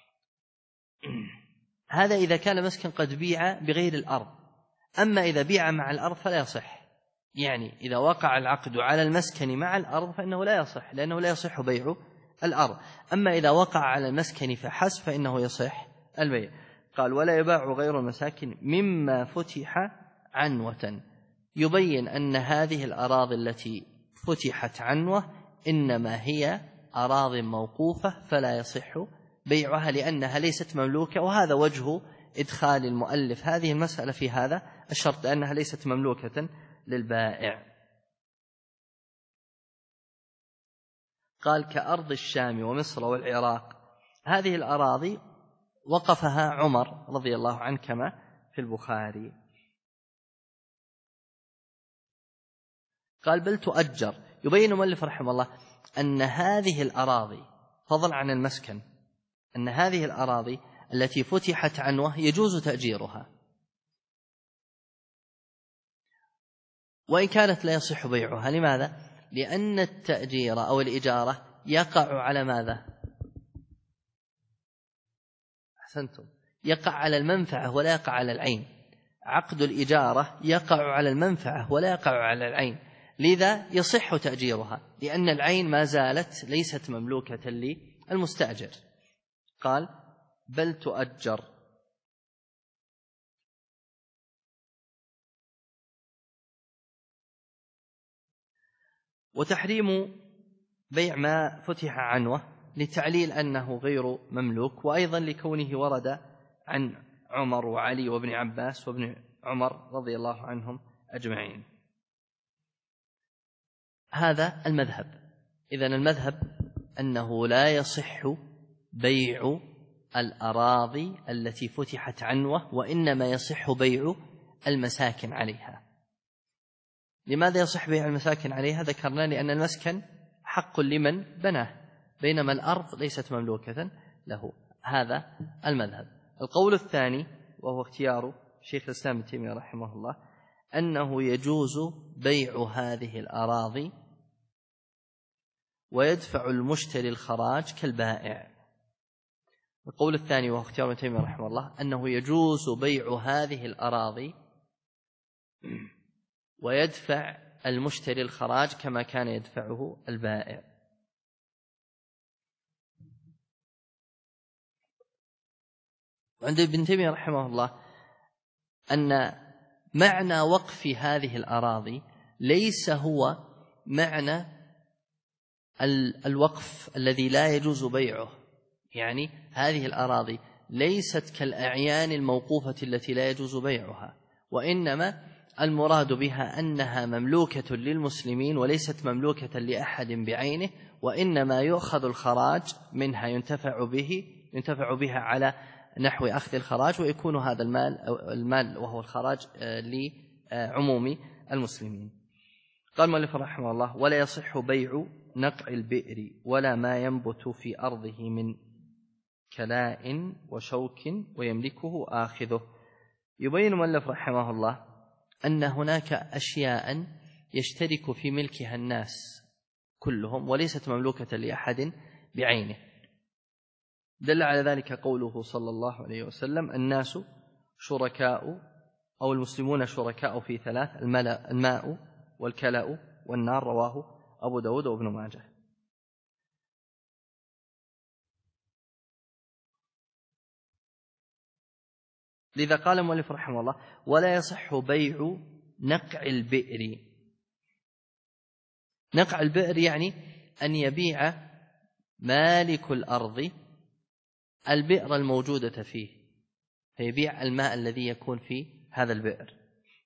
هذا إذا كان مسكن قد بيع بغير الأرض، أما إذا بيع مع الأرض فلا يصح. يعني إذا وقع العقد على المسكن مع الأرض فإنه لا يصح، لأنه لا يصح بيع الأرض. أما إذا وقع على المسكن فحسب فإنه يصح البيع. قال ولا يباع غير المساكن مما فتح عنوة، يبين أن هذه الأراضي التي فتحت عنوة إنما هي أراضي موقوفة فلا يصح بيعها لأنها ليست مملوكة. وهذا وجه إدخال المؤلف هذه المسألة في هذا الشرط، لأنها ليست مملوكة للبائع. قال كأرض الشام ومصر والعراق، هذه الأراضي وقفها عمر رضي الله عنه كما في البخاري. قال بل تؤجر، يبين المؤلف رحمه الله أن هذه الأراضي فضلا عن المسكن، أن هذه الأراضي التي فتحت عنوة يجوز تأجيرها، وإن كانت لا يصح بيعها. لماذا؟ لأن التأجير أو الإجارة يقع على ماذا؟ أحسنتم، يقع على المنفعة ولا يقع على العين. عقد الإجارة يقع على المنفعة ولا يقع على العين، لذا يصح تأجيرها، لأن العين ما زالت ليست مملوكة المستأجر. قال بل تؤجر. وتحريم بيع ما فتح عنوه لتعليل أنه غير مملوك، وأيضا لكونه ورد عن عمر وعلي وابن عباس وابن عمر رضي الله عنهم أجمعين. هذا المذهب. إذن المذهب أنه لا يصح بيع الأراضي التي فتحت عنوه، وإنما يصح بيع المساكن عليها. لماذا يصح بيع المساكن عليها؟ ذكرنا لأن المسكن حق لمن بناه، بينما الأرض ليست مملوكة له. هذا المذهب. القول الثاني وهو اختيار شيخ الإسلام ابن تيمية رحمه الله أنه يجوز بيع هذه الأراضي ويدفع المشتري الخراج كالبائع. القول الثاني وهو اختيار ابن تيمية رحمه الله أنه يجوز بيع هذه الأراضي ويدفع المشتري الخراج كما كان يدفعه البائع. عند ابن تيمية رحمه الله أن معنى وقف هذه الأراضي ليس هو معنى الوقف الذي لا يجوز بيعه، يعني هذه الأراضي ليست كالأعيان الموقوفة التي لا يجوز بيعها، وإنما المراد بها أنها مملوكة للمسلمين وليست مملوكة لأحد بعينه، وإنما يؤخذ الخراج منها ينتفع بها على نحو أخذ الخراج، ويكون هذا المال وهو الخراج لعموم المسلمين. قال المؤلف رحمه الله ولا يصح بيع نقع البئر ولا ما ينبت في أرضه من كلاء وشوك ويملكه آخذه. يبين المؤلف رحمه الله أن هناك أشياء يشترك في ملكها الناس كلهم وليست مملوكة لأحد بعينه. دل على ذلك قوله صلى الله عليه وسلم الناس شركاء أو المسلمون شركاء في ثلاث: الماء والكلاء والنار، رواه أبو داود وابن ماجه. لذا قال المؤلف رحمه الله ولا يصح بيع نقع البئر. نقع البئر يعني أن يبيع مالك الأرض البئر الموجودة فيه، فيبيع الماء الذي يكون في هذا البئر.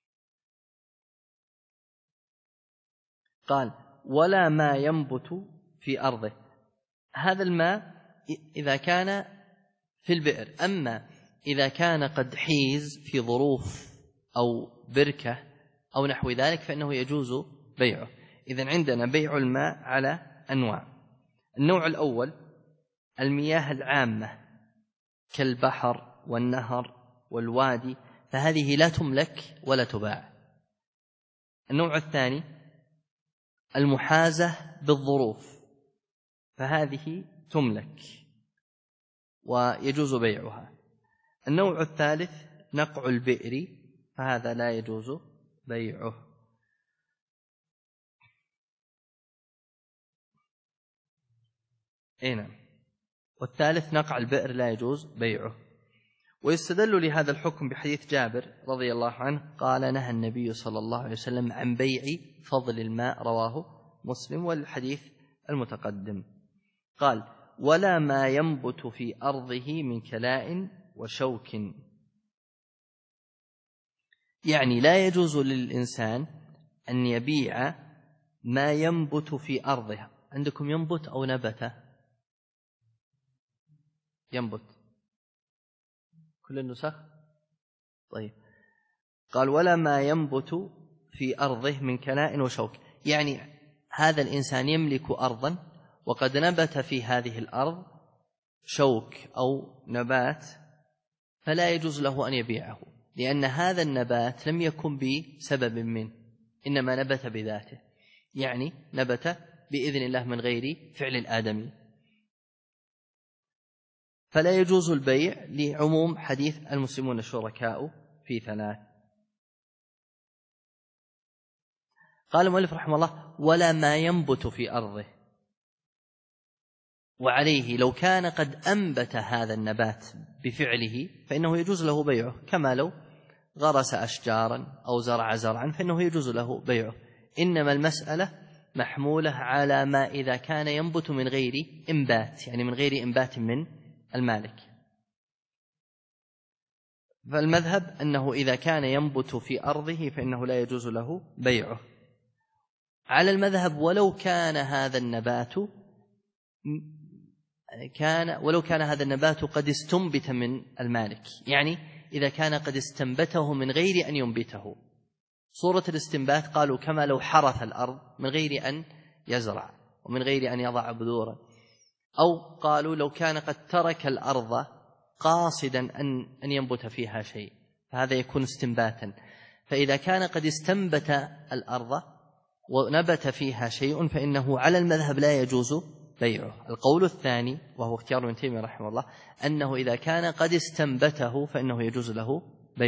قال ولا ما ينبت في أرضه، هذا الماء إذا كان في البئر، أما إذا كان قد حيز في ظروف أو بركة أو نحو ذلك فإنه يجوز بيعه. إذن عندنا بيع الماء على أنواع. النوع الأول المياه العامة كالبحر والنهر والوادي، فهذه لا تملك ولا تباع. النوع الثاني المحازة بالظروف، فهذه تملك ويجوز بيعها. النوع الثالث نقع البئر، فهذا لا يجوز بيعه. نعم. والثالث نقع البئر لا يجوز بيعه. ويستدل لهذا الحكم بحديث جابر رضي الله عنه قال نهى النبي صلى الله عليه وسلم عن بيع فضل الماء، رواه مسلم، والحديث المتقدم. قال ولا ما ينبت في أرضه من كلاء وشوك، يعني لا يجوز للإنسان أن يبيع ما ينبت في أرضه. عندكم ينبت أو نبت؟ ينبت كل النسخ. طيب. قال ولا ما ينبت في أرضه من كلاء وشوك، يعني هذا الإنسان يملك أرضا وقد نبت في هذه الأرض شوك أو نبات، فلا يجوز له أن يبيعه، لأن هذا النبات لم يكن بسبب منه، إنما نبت بذاته، يعني نبت بإذن الله من غير فعل الآدمي، فلا يجوز البيع لعموم حديث المسلمون شركاء في ثلاث. قال المؤلف رحمه الله ولا ما ينبت في أرضه، وعليه لو كان قد أنبت هذا النبات بفعله فإنه يجوز له بيعه، كما لو غرس أشجارا أو زرع زرعا فإنه يجوز له بيعه. إنما المسألة محمولة على ما إذا كان ينبت من غير إنبات، يعني من غير إنبات من المالك. فالمذهب أنه إذا كان ينبت في أرضه فإنه لا يجوز له بيعه. على المذهب ولو كان هذا النبات قد استنبت من المالك، يعني إذا كان قد استنبته من غير أن ينبته. صورة الاستنبات قالوا كما لو حرث الأرض من غير أن يزرع ومن غير أن يضع بذورا، أو قالوا لو كان قد ترك الأرض قاصدا أن ينبت فيها شيء، فهذا يكون استنباتا. فإذا كان قد استنبت الأرض ونبت فيها شيء فإنه على المذهب لا يجوز بيعه. القول الثاني وهو اختيار ابن تيمية رحمه الله أنه إذا كان قد استنبته فإنه يجوز له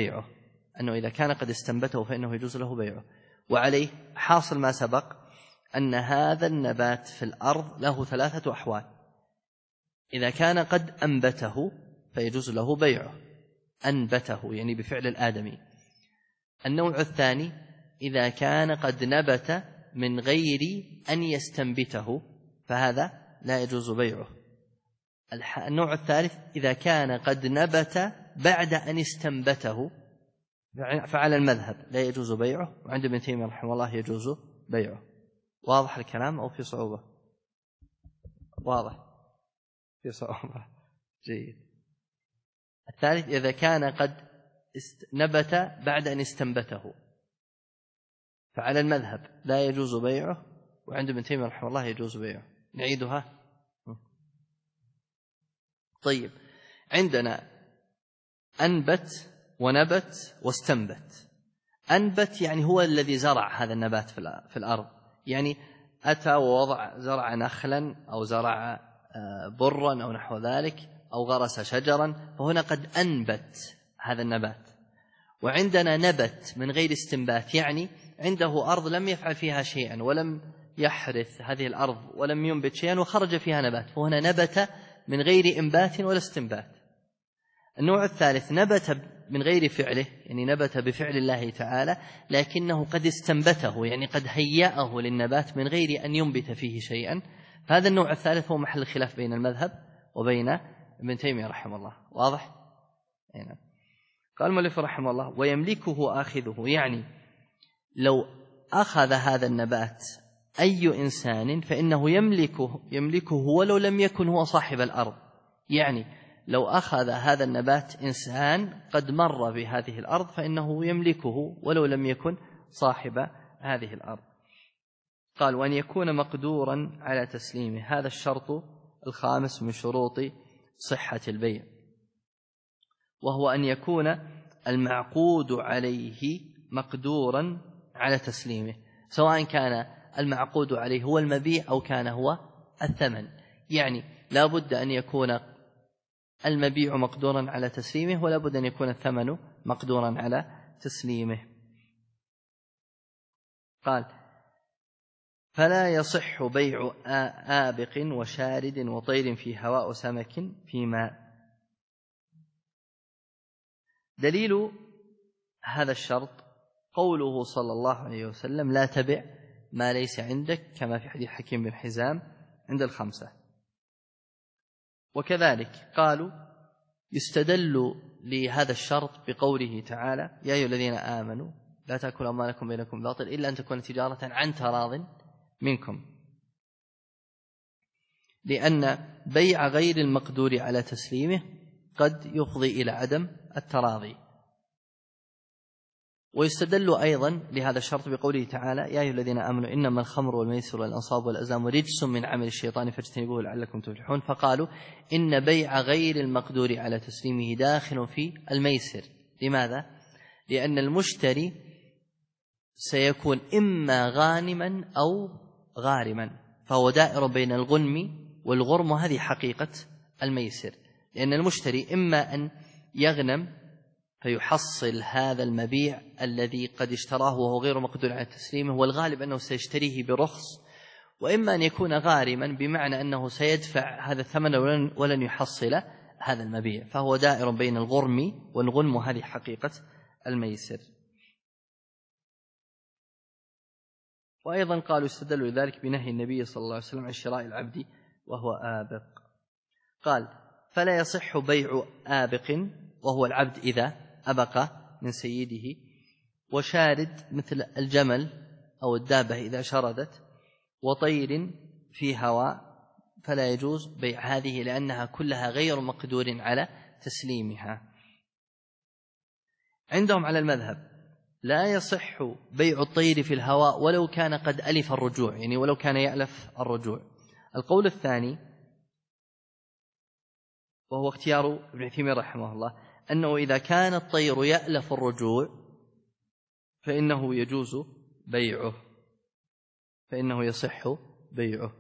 بيعه، وعليه حاصل ما سبق أن هذا النبات في الأرض له 3 أحوال. إذا كان قد أنبته فيجوز له بيعه، أنبته يعني بفعل الآدمي. النوع الثاني إذا كان قد نبت من غير أن يستنبته فهذا لا يجوز بيعه. النوع الثالث إذا كان قد نبت بعد أن استنبته فعلى المذهب لا يجوز بيعه، وعند ابن تيمية رحمه الله يجوز بيعه. واضح الكلام أو في صعوبة؟ واضح، في صعوبة. جيد. الثالث إذا كان قد نبت بعد أن استنبته فعلى المذهب لا يجوز بيعه، وعند ابن تيمية رحمه الله يجوز بيعه. نعيدها. طيب، عندنا أنبت ونبت واستنبت. أنبت يعني هو الذي زرع هذا النبات في الأرض، يعني أتى ووضع زرع نخلا أو زرع برا أو نحو ذلك أو غرس شجرا، فهنا قد أنبت هذا النبات. وعندنا نبت من غير استنبات، يعني عنده أرض لم يفعل فيها شيئا ولم يحرث هذه الأرض ولم ينبت شيئا وخرج فيها نبات، فهنا نبت من غير إنبات ولا استنبات. النوع الثالث نبت من غير فعله، يعني نبت بفعل الله تعالى لكنه قد استنبته، يعني قد هيأه للنبات من غير أن ينبت فيه شيئا. فهذا النوع الثالث هو محل الخلاف بين المذهب وبين ابن تيمية رحمه الله. واضح؟ يعني قال المؤلف رحمه الله ويملكه آخذه، يعني لو أخذ هذا النبات أي إنسان فإنه يملكه ولو لم يكن هو صاحب الأرض. يعني لو أخذ هذا النبات إنسان قد مر بهذه الأرض فإنه يملكه ولو لم يكن صاحب هذه الأرض. قال وأن يكون مقدورا على تسليمه، هذا الشرط الخامس من شروط صحة البيع، وهو أن يكون المعقود عليه مقدورا على تسليمه، سواء كان المعقود عليه هو المبيع أو كان هو الثمن. يعني لا بد أن يكون المبيع مقدورا على تسليمه ولا بد أن يكون الثمن مقدورا على تسليمه. قال فلا يصح بيع آبق وشارد وطير في هواء وسمك في ماء. دليل هذا الشرط قوله صلى الله عليه وسلم لا تبع ما ليس عندك، كما في حديث حكيم بن حزام عند 5. وكذلك قالوا يستدل لهذا الشرط بقوله تعالى يا أيها الذين آمنوا لا تأكلوا أموالكم بينكم باطل إلا أن تكون تجارة عن تراض منكم، لأن بيع غير المقدور على تسليمه قد يفضي إلى عدم التراضي. ويستدل أيضا لهذا الشرط بقوله تعالى يا أيها الذين آمنوا إنما الخمر والميسر والأنصاب والأزلام رجس من عمل الشيطان فاجتنبوه لعلكم تفلحون. فقالوا إن بيع غير المقدور على تسليمه داخل في الميسر. لماذا؟ لأن المشتري سيكون إما غانما أو غارما، فهو دائر بين الغنم والغرم، وهذه حقيقة الميسر. لأن المشتري إما أن يغنم فيحصل هذا المبيع الذي قد اشتراه وهو غير مقدور على تسليمه، والغالب أنه سيشتريه برخص، وإما أن يكون غارما بمعنى أنه سيدفع هذا الثمن ولن يحصل هذا المبيع، فهو دائر بين الغرم والغنم، وهذه حقيقة الميسر. وأيضا قالوا استدلوا لذلك بنهي النبي صلى الله عليه وسلم عن شراء العبد وهو آبق. قال: فلا يصح بيع آبق وهو العبد إذا أبق من سيده، وشارد مثل الجمل أو الدابة إذا شردت، وطير في هواء، فلا يجوز بيع هذه لأنها كلها غير مقدور على تسليمها. عندهم على المذهب لا يصح بيع الطير في الهواء ولو كان قد ألف الرجوع، يعني ولو كان يألف الرجوع. القول الثاني وهو اختيار ابن عثيمين رحمه الله أنه إذا كان الطير يألف الرجوع فإنه يجوز بيعه، فإنه يصح بيعه.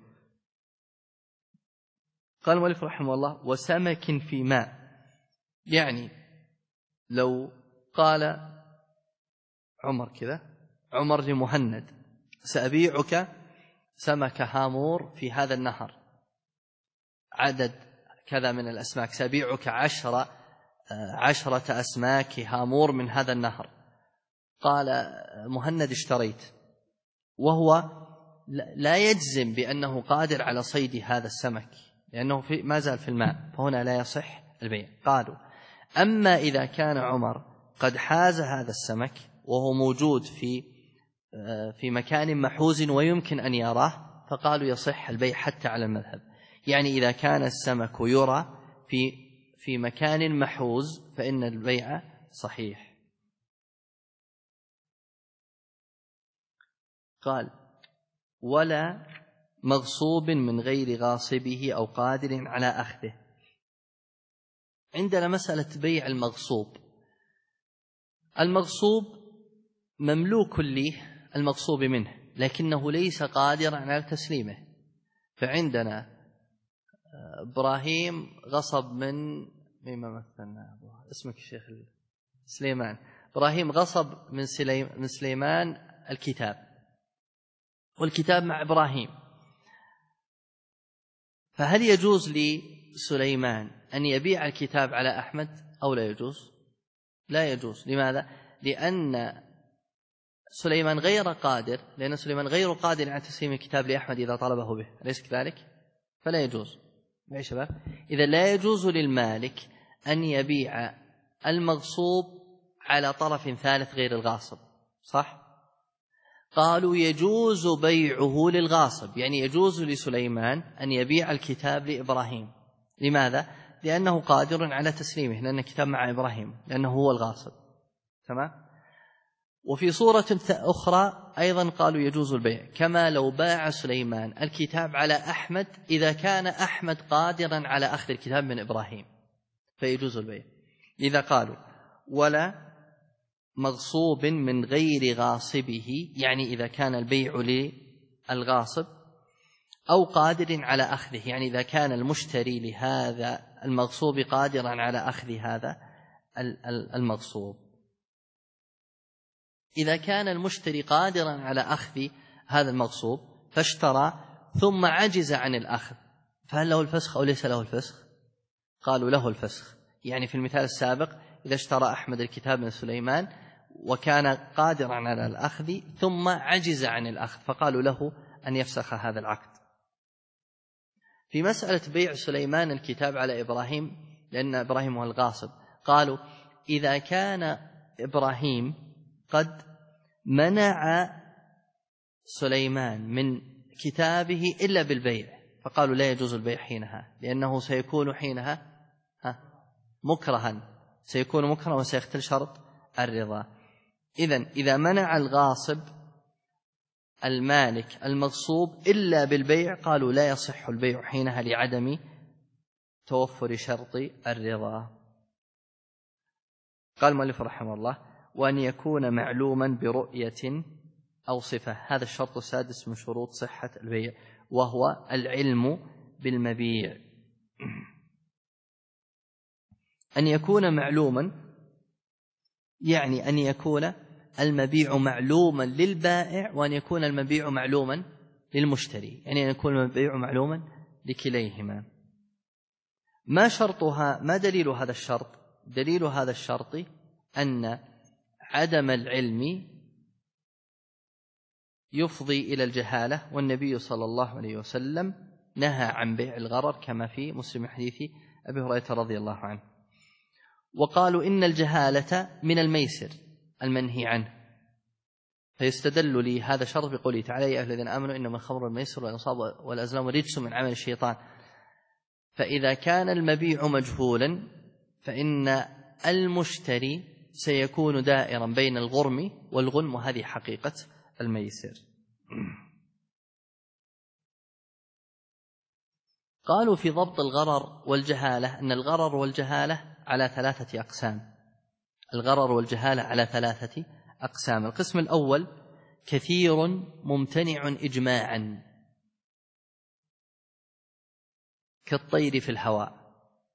قال المؤلف رحمه الله: وسمك في ماء، يعني لو قال عمر لمهند: سأبيعك سمك هامور في هذا النهر، عدد كذا من الأسماك، سأبيعك 10 أسماك هامور من هذا النهر. قال مهند: اشتريت، وهو لا يجزم بأنه قادر على صيد هذا السمك لأنه ما زال في الماء، فهنا لا يصح البيع. قالوا: أما إذا كان عمر قد حاز هذا السمك وهو موجود في مكان محوز ويمكن أن يراه، فقالوا يصح البيع حتى على المذهب. يعني إذا كان السمك يرى في مكان محوز فإن البيع صحيح. قال: ولا مغصوب من غير غاصبه أو قادر على أخذه. عندنا مسألة بيع المغصوب. المغصوب مملوك للمغصوب منه لكنه ليس قادرا على تسليمه. فعندنا إبراهيم غصب مما مثلنا اسمك الشيخ سليمان. إبراهيم غصب من سليمان الكتاب، والكتاب مع إبراهيم، فهل يجوز لسليمان أن يبيع الكتاب على أحمد أو لا يجوز؟ لا يجوز. لماذا؟ لأن سليمان غير قادر، لأن سليمان غير قادر على تسليم الكتاب لأحمد إذا طلبه به، أليس كذلك؟ فلا يجوز. يا شباب، إذا لا يجوز للمالك أن يبيع المغصوب على طرف ثالث غير الغاصب، صح؟ قالوا يجوز بيعه للغاصب، يعني يجوز لسليمان أن يبيع الكتاب لإبراهيم. لماذا؟ لأنه قادر على تسليمه، لأن الكتاب مع إبراهيم، لأنه هو الغاصب. تمام؟ وفي صورة أخرى أيضا قالوا يجوز البيع، كما لو باع سليمان الكتاب على أحمد إذا كان أحمد قادرا على أخذ الكتاب من إبراهيم فيجوز البيع. إذا قالوا ولا مغصوب من غير غاصبه، يعني إذا كان البيع للغاصب، أو قادر على أخذه، يعني إذا كان المشتري لهذا المغصوب قادرا على أخذ هذا المغصوب. إذا كان المشتري قادرا على أخذ هذا المغصوب فاشترى ثم عجز عن الأخذ، فهل له الفسخ أو ليس له الفسخ؟ قالوا له الفسخ. يعني في المثال السابق إذا اشترى أحمد الكتاب من سليمان وكان قادرا على الأخذ ثم عجز عن الأخذ، فقالوا له أن يفسخ هذا العقد. في مسألة بيع سليمان الكتاب على إبراهيم، لأن إبراهيم هو الغاصب، قالوا إذا كان إبراهيم قد منع سليمان من كتابه إلا بالبيع، فقالوا لا يجوز البيع حينها، لأنه سيكون حينها مكرها، سيكون مكرها وسيختل شرط الرضا. إذا منع الغاصب المالك المغصوب إلا بالبيع قالوا لا يصح البيع حينها لعدم توفر شرط الرضا. قال المؤلف رحمه الله: وأن يكون معلوما برؤية أو صفة. هذا الشرط السادس من شروط صحة البيع، وهو العلم بالمبيع. أن يكون معلوما يعني أن يكون المبيع معلوما للبائع، وأن يكون المبيع معلوما للمشتري، يعني أن يكون المبيع معلوما لكليهما. ما شرطها؟ ما دليل هذا الشرط؟ دليل هذا الشرط أن عدم العلم يفضي إلى الجهالة، والنبي صلى الله عليه وسلم نهى عن بيع الغرر كما في مسلم حديث أبي هريرة رضي الله عنه. وقالوا إن الجهالة من الميسر المنهي عنه، فيستدل لي هذا شرط بقوله تعالى: يا أيها الذين آمنوا إنما الخمر والميسر والأنصاب والأزلام رجس من عمل الشيطان. فإذا كان المبيع مجهولا فإن المشتري سيكون دائرا بين الغرم والغنم، وهذه حقيقة الميسر. قالوا في ضبط الغرر والجهالة أن الغرر والجهالة على 3 أقسام. الغرر والجهالة على 3 أقسام. القسم الأول كثير ممتنع إجماعا كالطير في الهواء،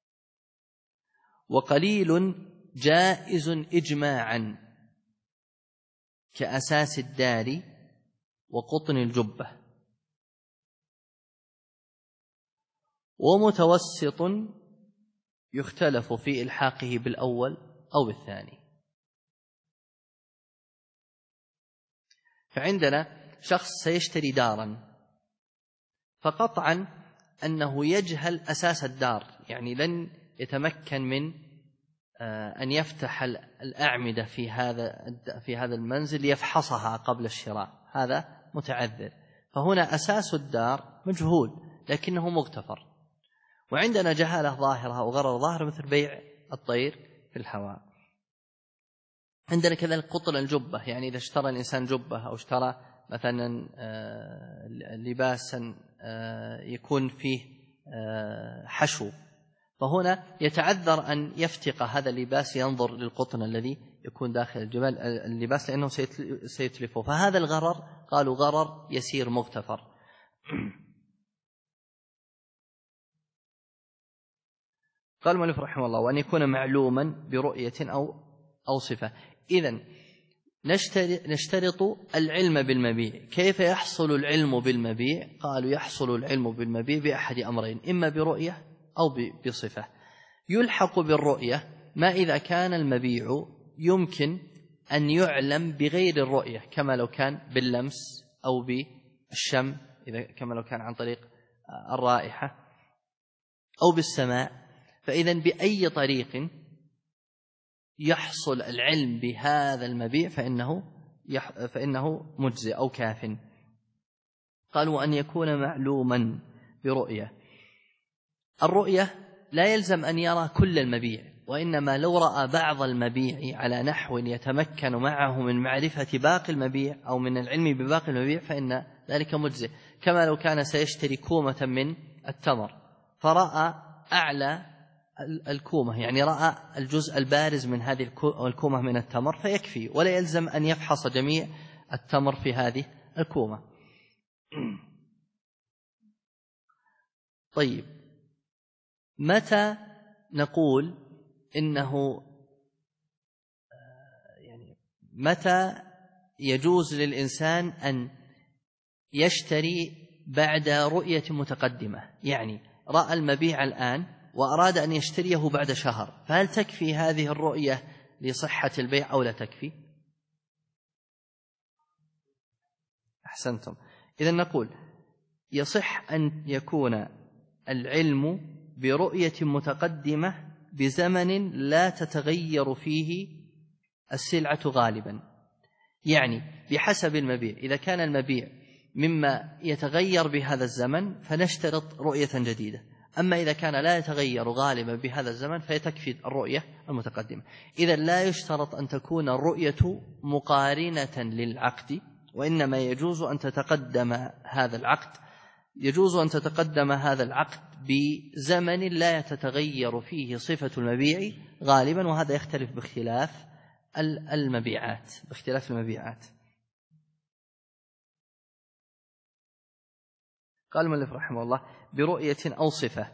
وقليل جائز إجماعا كأساس الدار وقطن الجبة، ومتوسط يختلف في إلحاقه بالأول أو بالثاني. فعندنا شخص سيشتري دارا، فقطعا أنه يجهل أساس الدار، يعني لن يتمكن من أن يفتح الأعمدة في هذا المنزل يفحصها قبل الشراء، هذا متعذر. فهنا أساس الدار مجهول لكنه مغتفر. وعندنا جهالة ظاهرة أو غرر ظاهر مثل بيع الطير في الهواء. عندنا كذلك قطن الجبة، يعني إذا اشترى الإنسان جبة أو اشترى مثلا لباسا يكون فيه حشو، فهنا يتعذر أن يفتق هذا اللباس ينظر للقطن الذي يكون داخل اللباس لأنه سيتلفه. فهذا الغرر قالوا غرر يسير مغتفر. قال المؤلف رحمه الله: وأن يكون معلوما برؤية أو صفة. إذن نشترط العلم بالمبيع. كيف يحصل العلم بالمبيع؟ قالوا يحصل العلم بالمبيع بأحد أمرين: إما برؤية أو بصفة. يلحق بالرؤية ما إذا كان المبيع يمكن أن يعلم بغير الرؤية، كما لو كان باللمس أو بالشم، كما لو كان عن طريق الرائحة أو بالسماع. فإذن بأي طريق يحصل العلم بهذا المبيع فإنه مجزئ أو كاف. قالوا أن يكون معلوما برؤية. الرؤية لا يلزم أن يرى كل المبيع، وإنما لو رأى بعض المبيع على نحو يتمكن معه من معرفة باقي المبيع أو من العلم بباقي المبيع فإن ذلك مجزئ. كما لو كان سيشتري كومة من التمر فرأى أعلى الكومة، يعني رأى الجزء البارز من هذه الكومة من التمر فيكفي، ولا يلزم أن يفحص جميع التمر في هذه الكومة. طيب، متى نقول إنه يعني متى يجوز للإنسان أن يشتري بعد رؤية متقدمة؟ يعني رأى المبيع الآن وأراد أن يشتريه بعد شهر، فهل تكفي هذه الرؤية لصحة البيع أو لا تكفي؟ أحسنتم. إذن نقول يصح أن يكون العلم برؤية متقدمة بزمن لا تتغير فيه السلعة غالبا، يعني بحسب المبيع. إذا كان المبيع مما يتغير بهذا الزمن فنشترط رؤية جديدة، أما إذا كان لا يتغير غالبا بهذا الزمن فيتكفي الرؤية المتقدمة. إذا لا يشترط أن تكون الرؤية مقارنة للعقد، وإنما يجوز أن تتقدم هذا العقد بزمن لا تتغير فيه صفة المبيع غالبا، وهذا يختلف باختلاف المبيعات. قال المؤلف رحمه الله: برؤية أو صفة.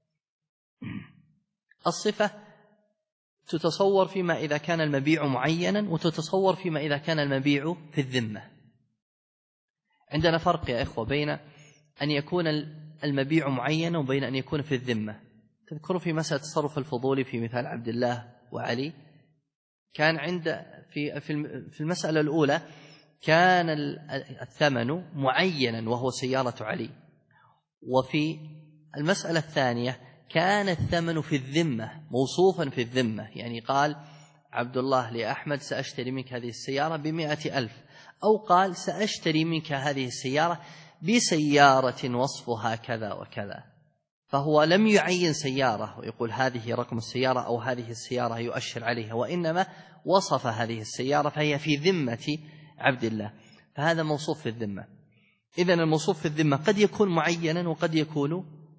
الصفة تتصور فيما إذا كان المبيع معينا، وتتصور فيما إذا كان المبيع في الذمة. عندنا فرق يا إخوة بين أن يكون المبيع معينا وبين أن يكون في الذمة. تذكروا في مسألة التصرف الفضولي في مثال عبد الله وعلي، كان عند في المسألة الأولى كان الثمن معينا وهو سيارة علي، وفي المسألة الثانية كان الثمن في الذمة موصوفا في الذمة، يعني قال عبد الله لأحمد سأشتري منك هذه السيارة ب100,000، أو قال سأشتري منك هذه السيارة بسيارة وصفها كذا وكذا، فهو لم يعين سيارة ويقول هذه رقم السيارة أو هذه السيارة يؤشر عليها، وإنما وصف هذه السيارة فهي في ذمة عبد الله، فهذا موصوف في الذمة. إذن الموصوف في الذمة قد يكون معينا وقد يكون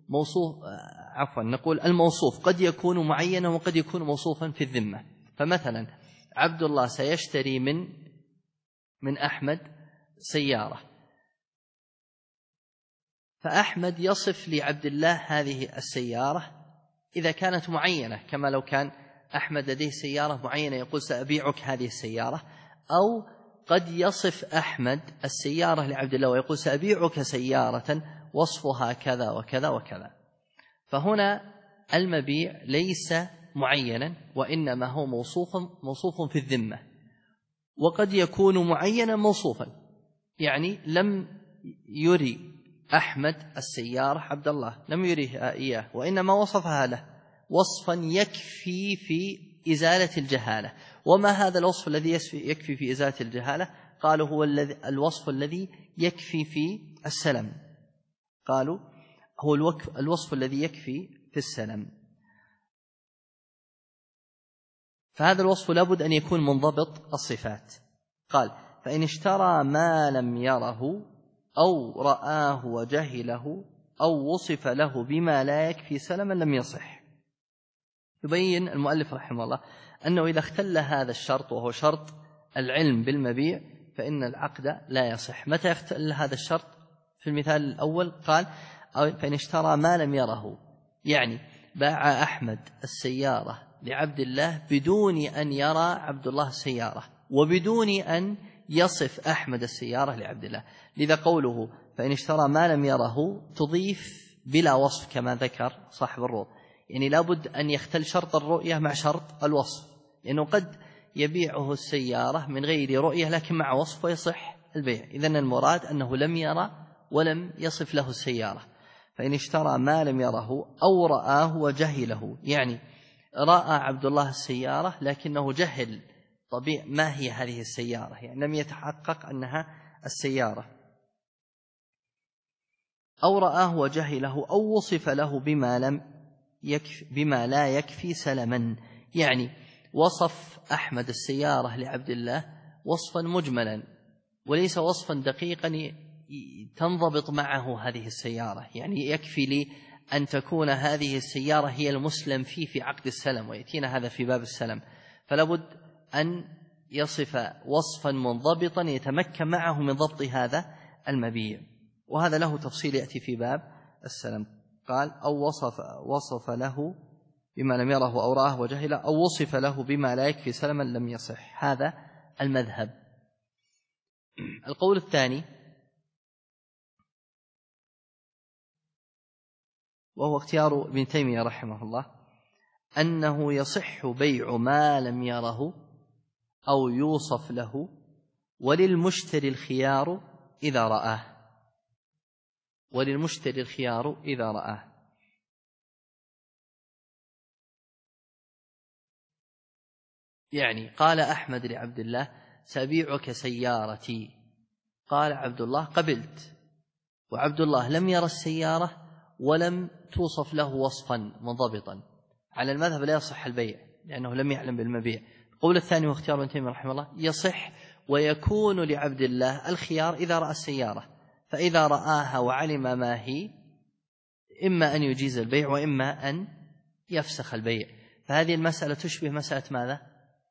نقول الموصوف قد يكون معينا وقد يكون موصوفا في الذمة. فمثلا عبد الله سيشتري من أحمد سيارة، فأحمد يصف لعبد الله هذه السيارة إذا كانت معينة، كما لو كان أحمد لديه سيارة معينة يقول سأبيعك هذه السيارة، أو قد يصف أحمد السيارة لعبد الله ويقول سأبيعك سيارة وصفها كذا وكذا وكذا. فهنا المبيع ليس معينا وإنما هو موصوف في الذمة، وقد يكون معينا موصوفا، يعني لم يري أحمد السيارة عبد الله، لم يريها إياه، وإنما وصفها له وصفا يكفي في إزالة الجهالة. وما هذا الوصف الذي يكفي في إزالة الجهالة؟ قالوا هو الوصف الذي يكفي في السلم، قالوا هو الوصف الذي يكفي في السلم. فهذا الوصف لابد أن يكون منضبط الصفات. قال فإن اشترى ما لم يره أو رآه وجهله أو وصف له بما لا يكفي سلما لم يصح. يبين المؤلف رحمه الله أنه إذا اختل هذا الشرط وهو شرط العلم بالمبيع فإن العقد لا يصح. متى يختل هذا الشرط؟ في المثال الأول قال فإن اشترى ما لم يره، يعني باع أحمد السيارة لعبد الله بدون أن يرى عبد الله السيارة وبدون أن يصف أحمد السيارة لعبد الله. لذا قوله فإن اشترى ما لم يره تضيف بلا وصف كما ذكر صاحب الروض، يعني لابد أن يختل شرط الرؤية مع شرط الوصف، لأنه قد يبيعه السيارة من غير رؤية لكن مع وصف ويصح البيع. إذن المراد أنه لم يرى ولم يصف له السيارة. فإن اشترى ما لم يره أو رآه وجهله، يعني رأى عبد الله السيارة لكنه جهل طبيعي ما هي هذه السيارة، يعني لم يتحقق أنها السيارة، أو رآه وجهله أو وصف له بما لا يكفي سلما، يعني وصف أحمد السيارة لعبد الله وصفا مجملا وليس وصفا دقيقا تنضبط معه هذه السيارة، يعني يكفي لي أن تكون هذه السيارة هي المسلم في عقد السلم، ويأتينا هذا في باب السلم. فلا بد أن يصف وصفا منضبطا يتمكن معه من ضبط هذا المبيع، وهذا له تفصيل يأتي في باب السلم. قال أو وصف له بما لم يره أو رآه وجهله أو وصف له بما لا يكفي سلما لم يصح. هذا المذهب. القول الثاني وهو اختيار ابن تيمية رحمه الله أنه يصح بيع ما لم يره أو يوصف له وللمشتري الخيار إذا رآه، وللمشتري الخيار إذا رآه. يعني قال أحمد لعبد الله سأبيعك سيارتي، قال عبد الله قبلت، وعبد الله لم يرى السيارة ولم توصف له وصفا منضبطا، على المذهب لا يصح البيع لأنه لم يعلم بالمبيع. القول الثاني هو اختيار ابن تيمية رحمه الله يصح ويكون لعبد الله الخيار إذا رأى السيارة، فإذا رآها وعلم ما هي إما أن يجيز البيع وإما أن يفسخ البيع. فهذه المسألة تشبه مسألة ماذا؟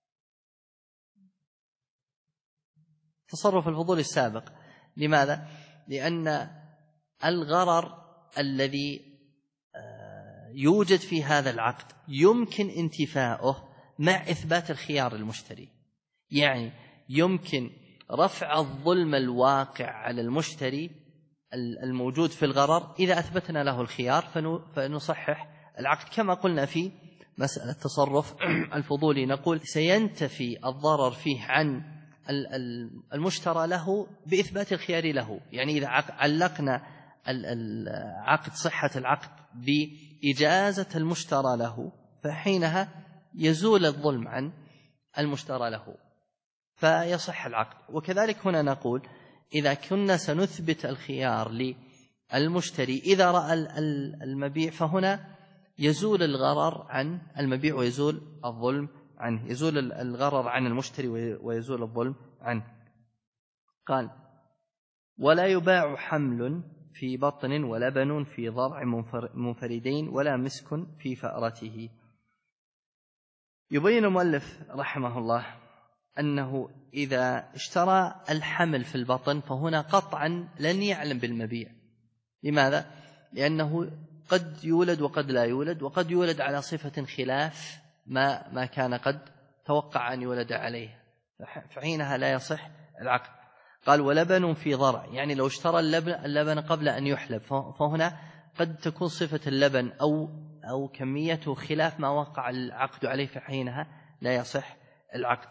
تصرف الفضول السابق. لماذا؟ لأن الغرر الذي يوجد في هذا العقد يمكن انتفاؤه مع إثبات الخيار للمشتري، يعني يمكن رفع الظلم الواقع على المشتري الموجود في الغرر إذا أثبتنا له الخيار فنصحح العقد، كما قلنا في مسألة تصرف الفضولي، نقول سينتفي الضرر فيه عن المشترى له بإثبات الخيار له. يعني إذا علقنا العقد، صحة العقد، بإجازة المشترى له، فحينها يزول الظلم عن المشترى له فيصح العقد. وكذلك هنا نقول إذا كنا سنثبت الخيار للمشتري إذا رأى المبيع، فهنا يزول الغرر عن المبيع ويزول الظلم عنه، يزول الغرر عن المشتري ويزول الظلم عنه. قال: ولا يباع حمل في بطن ولبن في ضرع منفردين ولا مسك في فأرته. يبين المؤلف رحمه الله أنه إذا اشترى الحمل في البطن فهنا قطعا لن يعلم بالمبيع. لماذا؟ لأنه قد يولد وقد لا يولد، وقد يولد على صفة خلاف ما كان قد توقع أن يولد عليه، فحينها لا يصح العقد. قال: ولبن في ضرع، يعني لو اشترى اللبن قبل أن يحلب، فهنا قد تكون صفة اللبن أو كميته خلاف ما وقع العقد عليه، فحينها لا يصح العقد.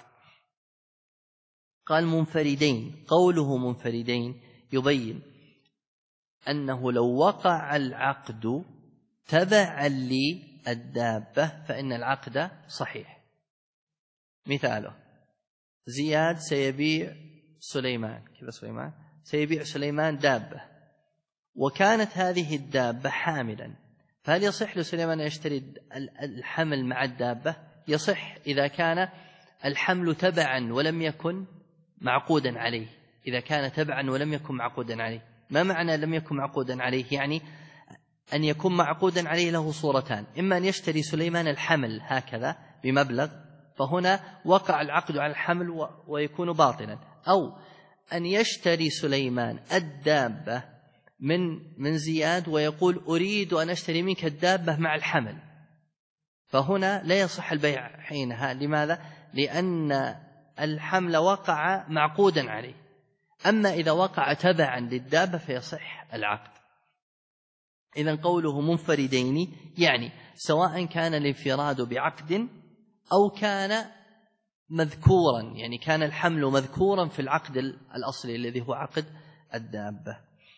قال: منفردين، قوله منفردين يبين أنه لو وقع العقد تبعا للدابة فإن العقد صحيح. مثاله: زياد سيبيع سليمان، كذا سليمان سيبيع سليمان دابة، وكانت هذه الدابة حاملا، فهل يصح لسليمان أن يشتري الحمل مع الدابة؟ يصح إذا كان الحمل تبعا ولم يكن معقودا عليه. إذا كان تبعا ولم يكن معقودا عليه، ما معنى لم يكن معقودا عليه؟ يعني أن يكون معقودا عليه له صورتان: إما أن يشتري سليمان الحمل هكذا بمبلغ، فهنا وقع العقد على الحمل ويكون باطلا، أو أن يشتري سليمان الدابة من زياد ويقول أريد أن أشتري منك الدابة مع الحمل، فهنا لا يصح البيع حينها. لماذا؟ لأن الحمل وقع معقودا عليه. أما إذا وقع تبعا للدابة فيصح العقد. إذن قوله منفردين يعني سواء كان الانفراد بعقد أو كان مذكورا، يعني كان الحمل مذكورا في العقد الأصلي الذي هو عقد الدابة.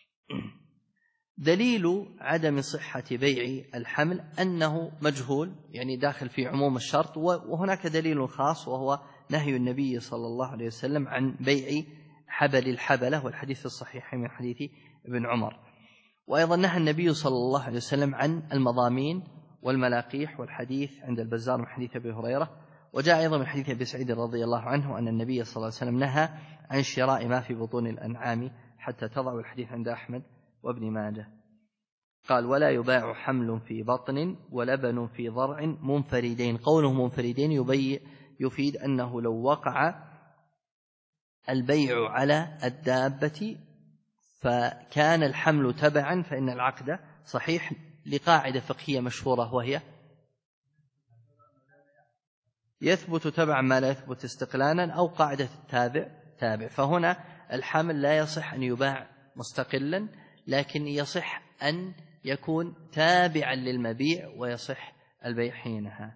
دليل عدم صحة بيع الحمل أنه مجهول، يعني داخل في عموم الشرط. وهناك دليل خاص وهو نهي النبي صلى الله عليه وسلم عن بيع حبل الحبلة، والحديث في الصحيح من حديث ابن عمر. وأيضا نهى النبي صلى الله عليه وسلم عن المضامين والملاقيح، والحديث عند البزار من حديث أبي هريرة. وجاء أيضا من حديث أبي سعيد رضي الله عنه أن النبي صلى الله عليه وسلم نهى عن شراء ما في بطون الأنعام حتى تضع، الحديث عند أحمد وابن ماجه. قال: ولا يباع حمل في بطن ولبن في ضرع منفردين. قوله منفردين يفيد أنه لو وقع البيع على الدابة فكان الحمل تبعا فإن العقد صحيح، لقاعدة فقهية مشهورة وهي يثبت تبعا ما لا يثبت استقلالا، أو قاعدة التابع تابع. فهنا الحمل لا يصح أن يباع مستقلا، لكن يصح أن يكون تابعا للمبيع ويصح البيع حينها.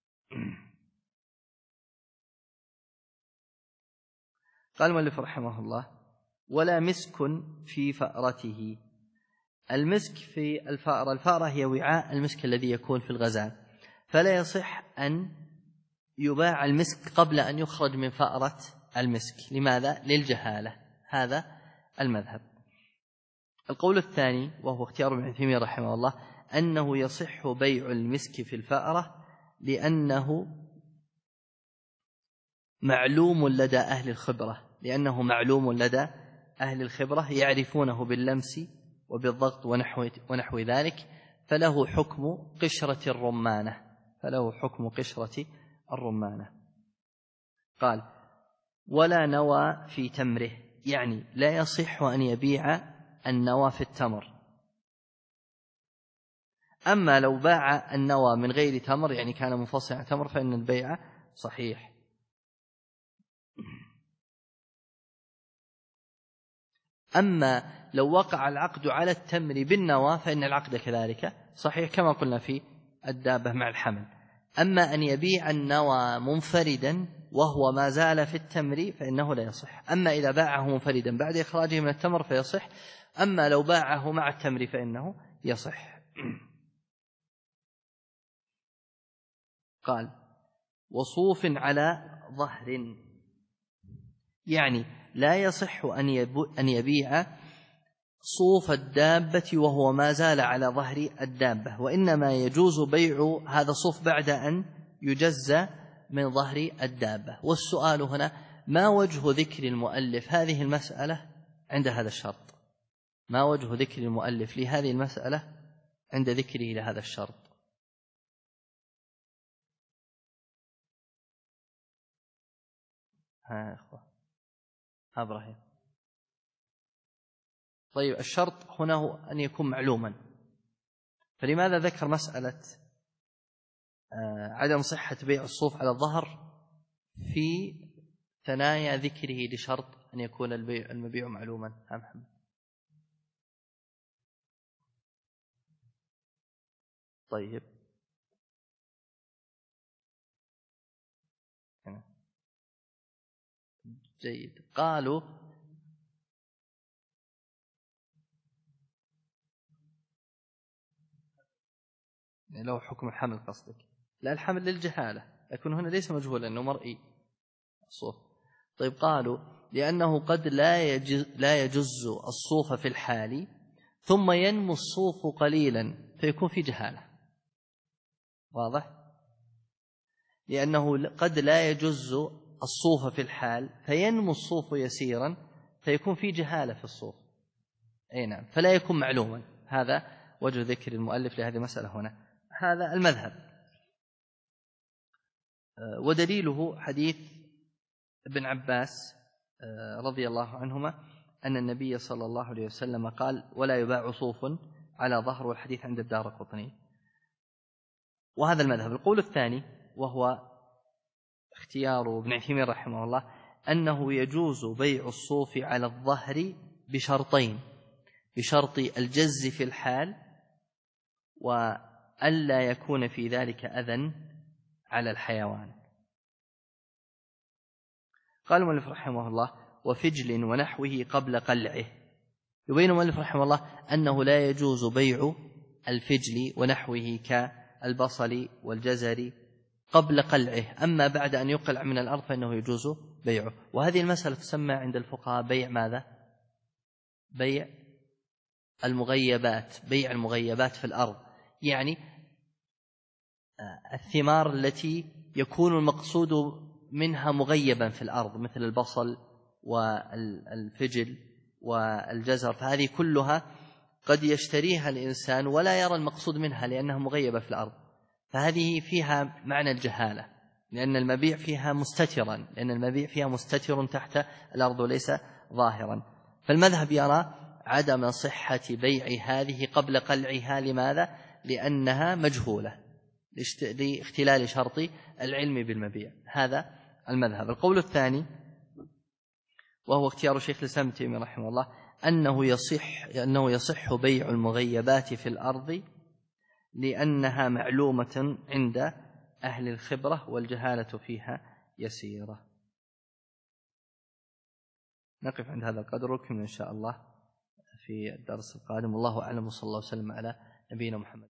قال المؤلف رحمه الله: ولا مسك في فأرته. المسك في الفأرة، الفأرة هي وعاء المسك الذي يكون في الغزال، فلا يصح أن يباع المسك قبل أن يخرج من فأرة المسك. لماذا؟ للجهالة. هذا المذهب. القول الثاني وهو اختيار ابن عثيمين رحمه الله أنه يصح بيع المسك في الفأرة لأنه معلوم لدى أهل الخبرة، لأنه معلوم لدى أهل الخبرة يعرفونه باللمس وبالضغط ونحو ذلك، فله حكم قشرة الرمانة، فله حكم قشرة الرمانة. قال: ولا نوى في تمره، يعني لا يصح أن يبيع النوى في التمر. أما لو باع النوى من غير تمر، يعني كان منفصل عن تمر، فإن البيع صحيح. أما لو وقع العقد على التمر بالنوى فإن العقد كذلك صحيح كما قلنا في الدابة مع الحمل. أما أن يبيع النوى منفردا وهو ما زال في التمر فإنه لا يصح. أما إذا باعه منفردا بعد إخراجه من التمر فيصح، أما لو باعه مع التمر فإنه يصح. قال وصوف على ظهر، يعني لا يصح أن يبيع صوف الدابة وهو ما زال على ظهر الدابة، وإنما يجوز بيع هذا الصوف بعد أن يجز من ظهر الدابة. والسؤال هنا ما وجه ذكر المؤلف هذه المسألة عند هذا الشرط؟ ما وجه ذكر المؤلف لهذه المسألة عند ذكره لهذا الشرط؟ ها أخوة إبراهيم. طيب الشرط هنا هو أن يكون معلوما، فلماذا ذكر مسألة عدم صحة بيع الصوف على الظهر في ثنايا ذكره لشرط أن يكون المبيع معلوما؟ محمد. طيب جيد. قالوا لو حكم الحمل قصدك؟ لا، الحمل للجهالة، لكن هنا ليس مجهولا أنه مرئي الصوف. طيب قالوا لأنه قد لا يجز الصوف في الحال ثم ينمو الصوف قليلا فيكون في جهالة. واضح؟ لأنه قد لا يجز الصوف في الحال فينمو الصوف يسيرا فيكون في جهالة في الصوف. أي نعم، فلا يكون معلوما. هذا وجه ذكر المؤلف لهذه المسألة هنا، هذا المذهب. ودليله حديث ابن عباس رضي الله عنهما أن النبي صلى الله عليه وسلم قال ولا يباع صوف على ظهر، والحديث عند الدارقطني. وهذا المذهب. القول الثاني وهو اختيار ابن عثيمين رحمه الله أنه يجوز بيع الصوف على الظهر بشرطين: بشرط الجز في الحال وألا يكون في ذلك أذى على الحيوان. قال المؤلف رحمه الله وفجل ونحوه قبل قلعه. يبين المؤلف رحمه الله أنه لا يجوز بيع الفجل ونحوه كالبصل والجزر قبل قلعه، أما بعد أن يقلع من الأرض فإنه يجوز بيعه. وهذه المسألة تسمى عند الفقهاء بيع ماذا؟ بيع المغيبات. بيع المغيبات في الأرض، يعني الثمار التي يكون المقصود منها مغيبا في الأرض مثل البصل والفجل والجزر، فهذه كلها قد يشتريها الإنسان ولا يرى المقصود منها لأنها مغيبة في الأرض، فهذه فيها معنى الجهالة، لأن المبيع فيها مستترا، لأن المبيع فيها مستتر تحت الأرض وليس ظاهرا. فالمذهب يرى عدم صحة بيع هذه قبل قلعها. لماذا؟ لأنها مجهولة لاختلال شرط العلم بالمبيع. هذا المذهب. القول الثاني وهو اختيار شيخ الإسلام ابن تيمية رحمه الله أنه يصح بيع المغيبات في الأرض لأنها معلومة عند أهل الخبرة والجهالة فيها يسيرة. نقف عند هذا القدر ونكمل إن شاء الله في الدرس القادم. والله أعلم، وصلى الله وسلم على نبينا محمد.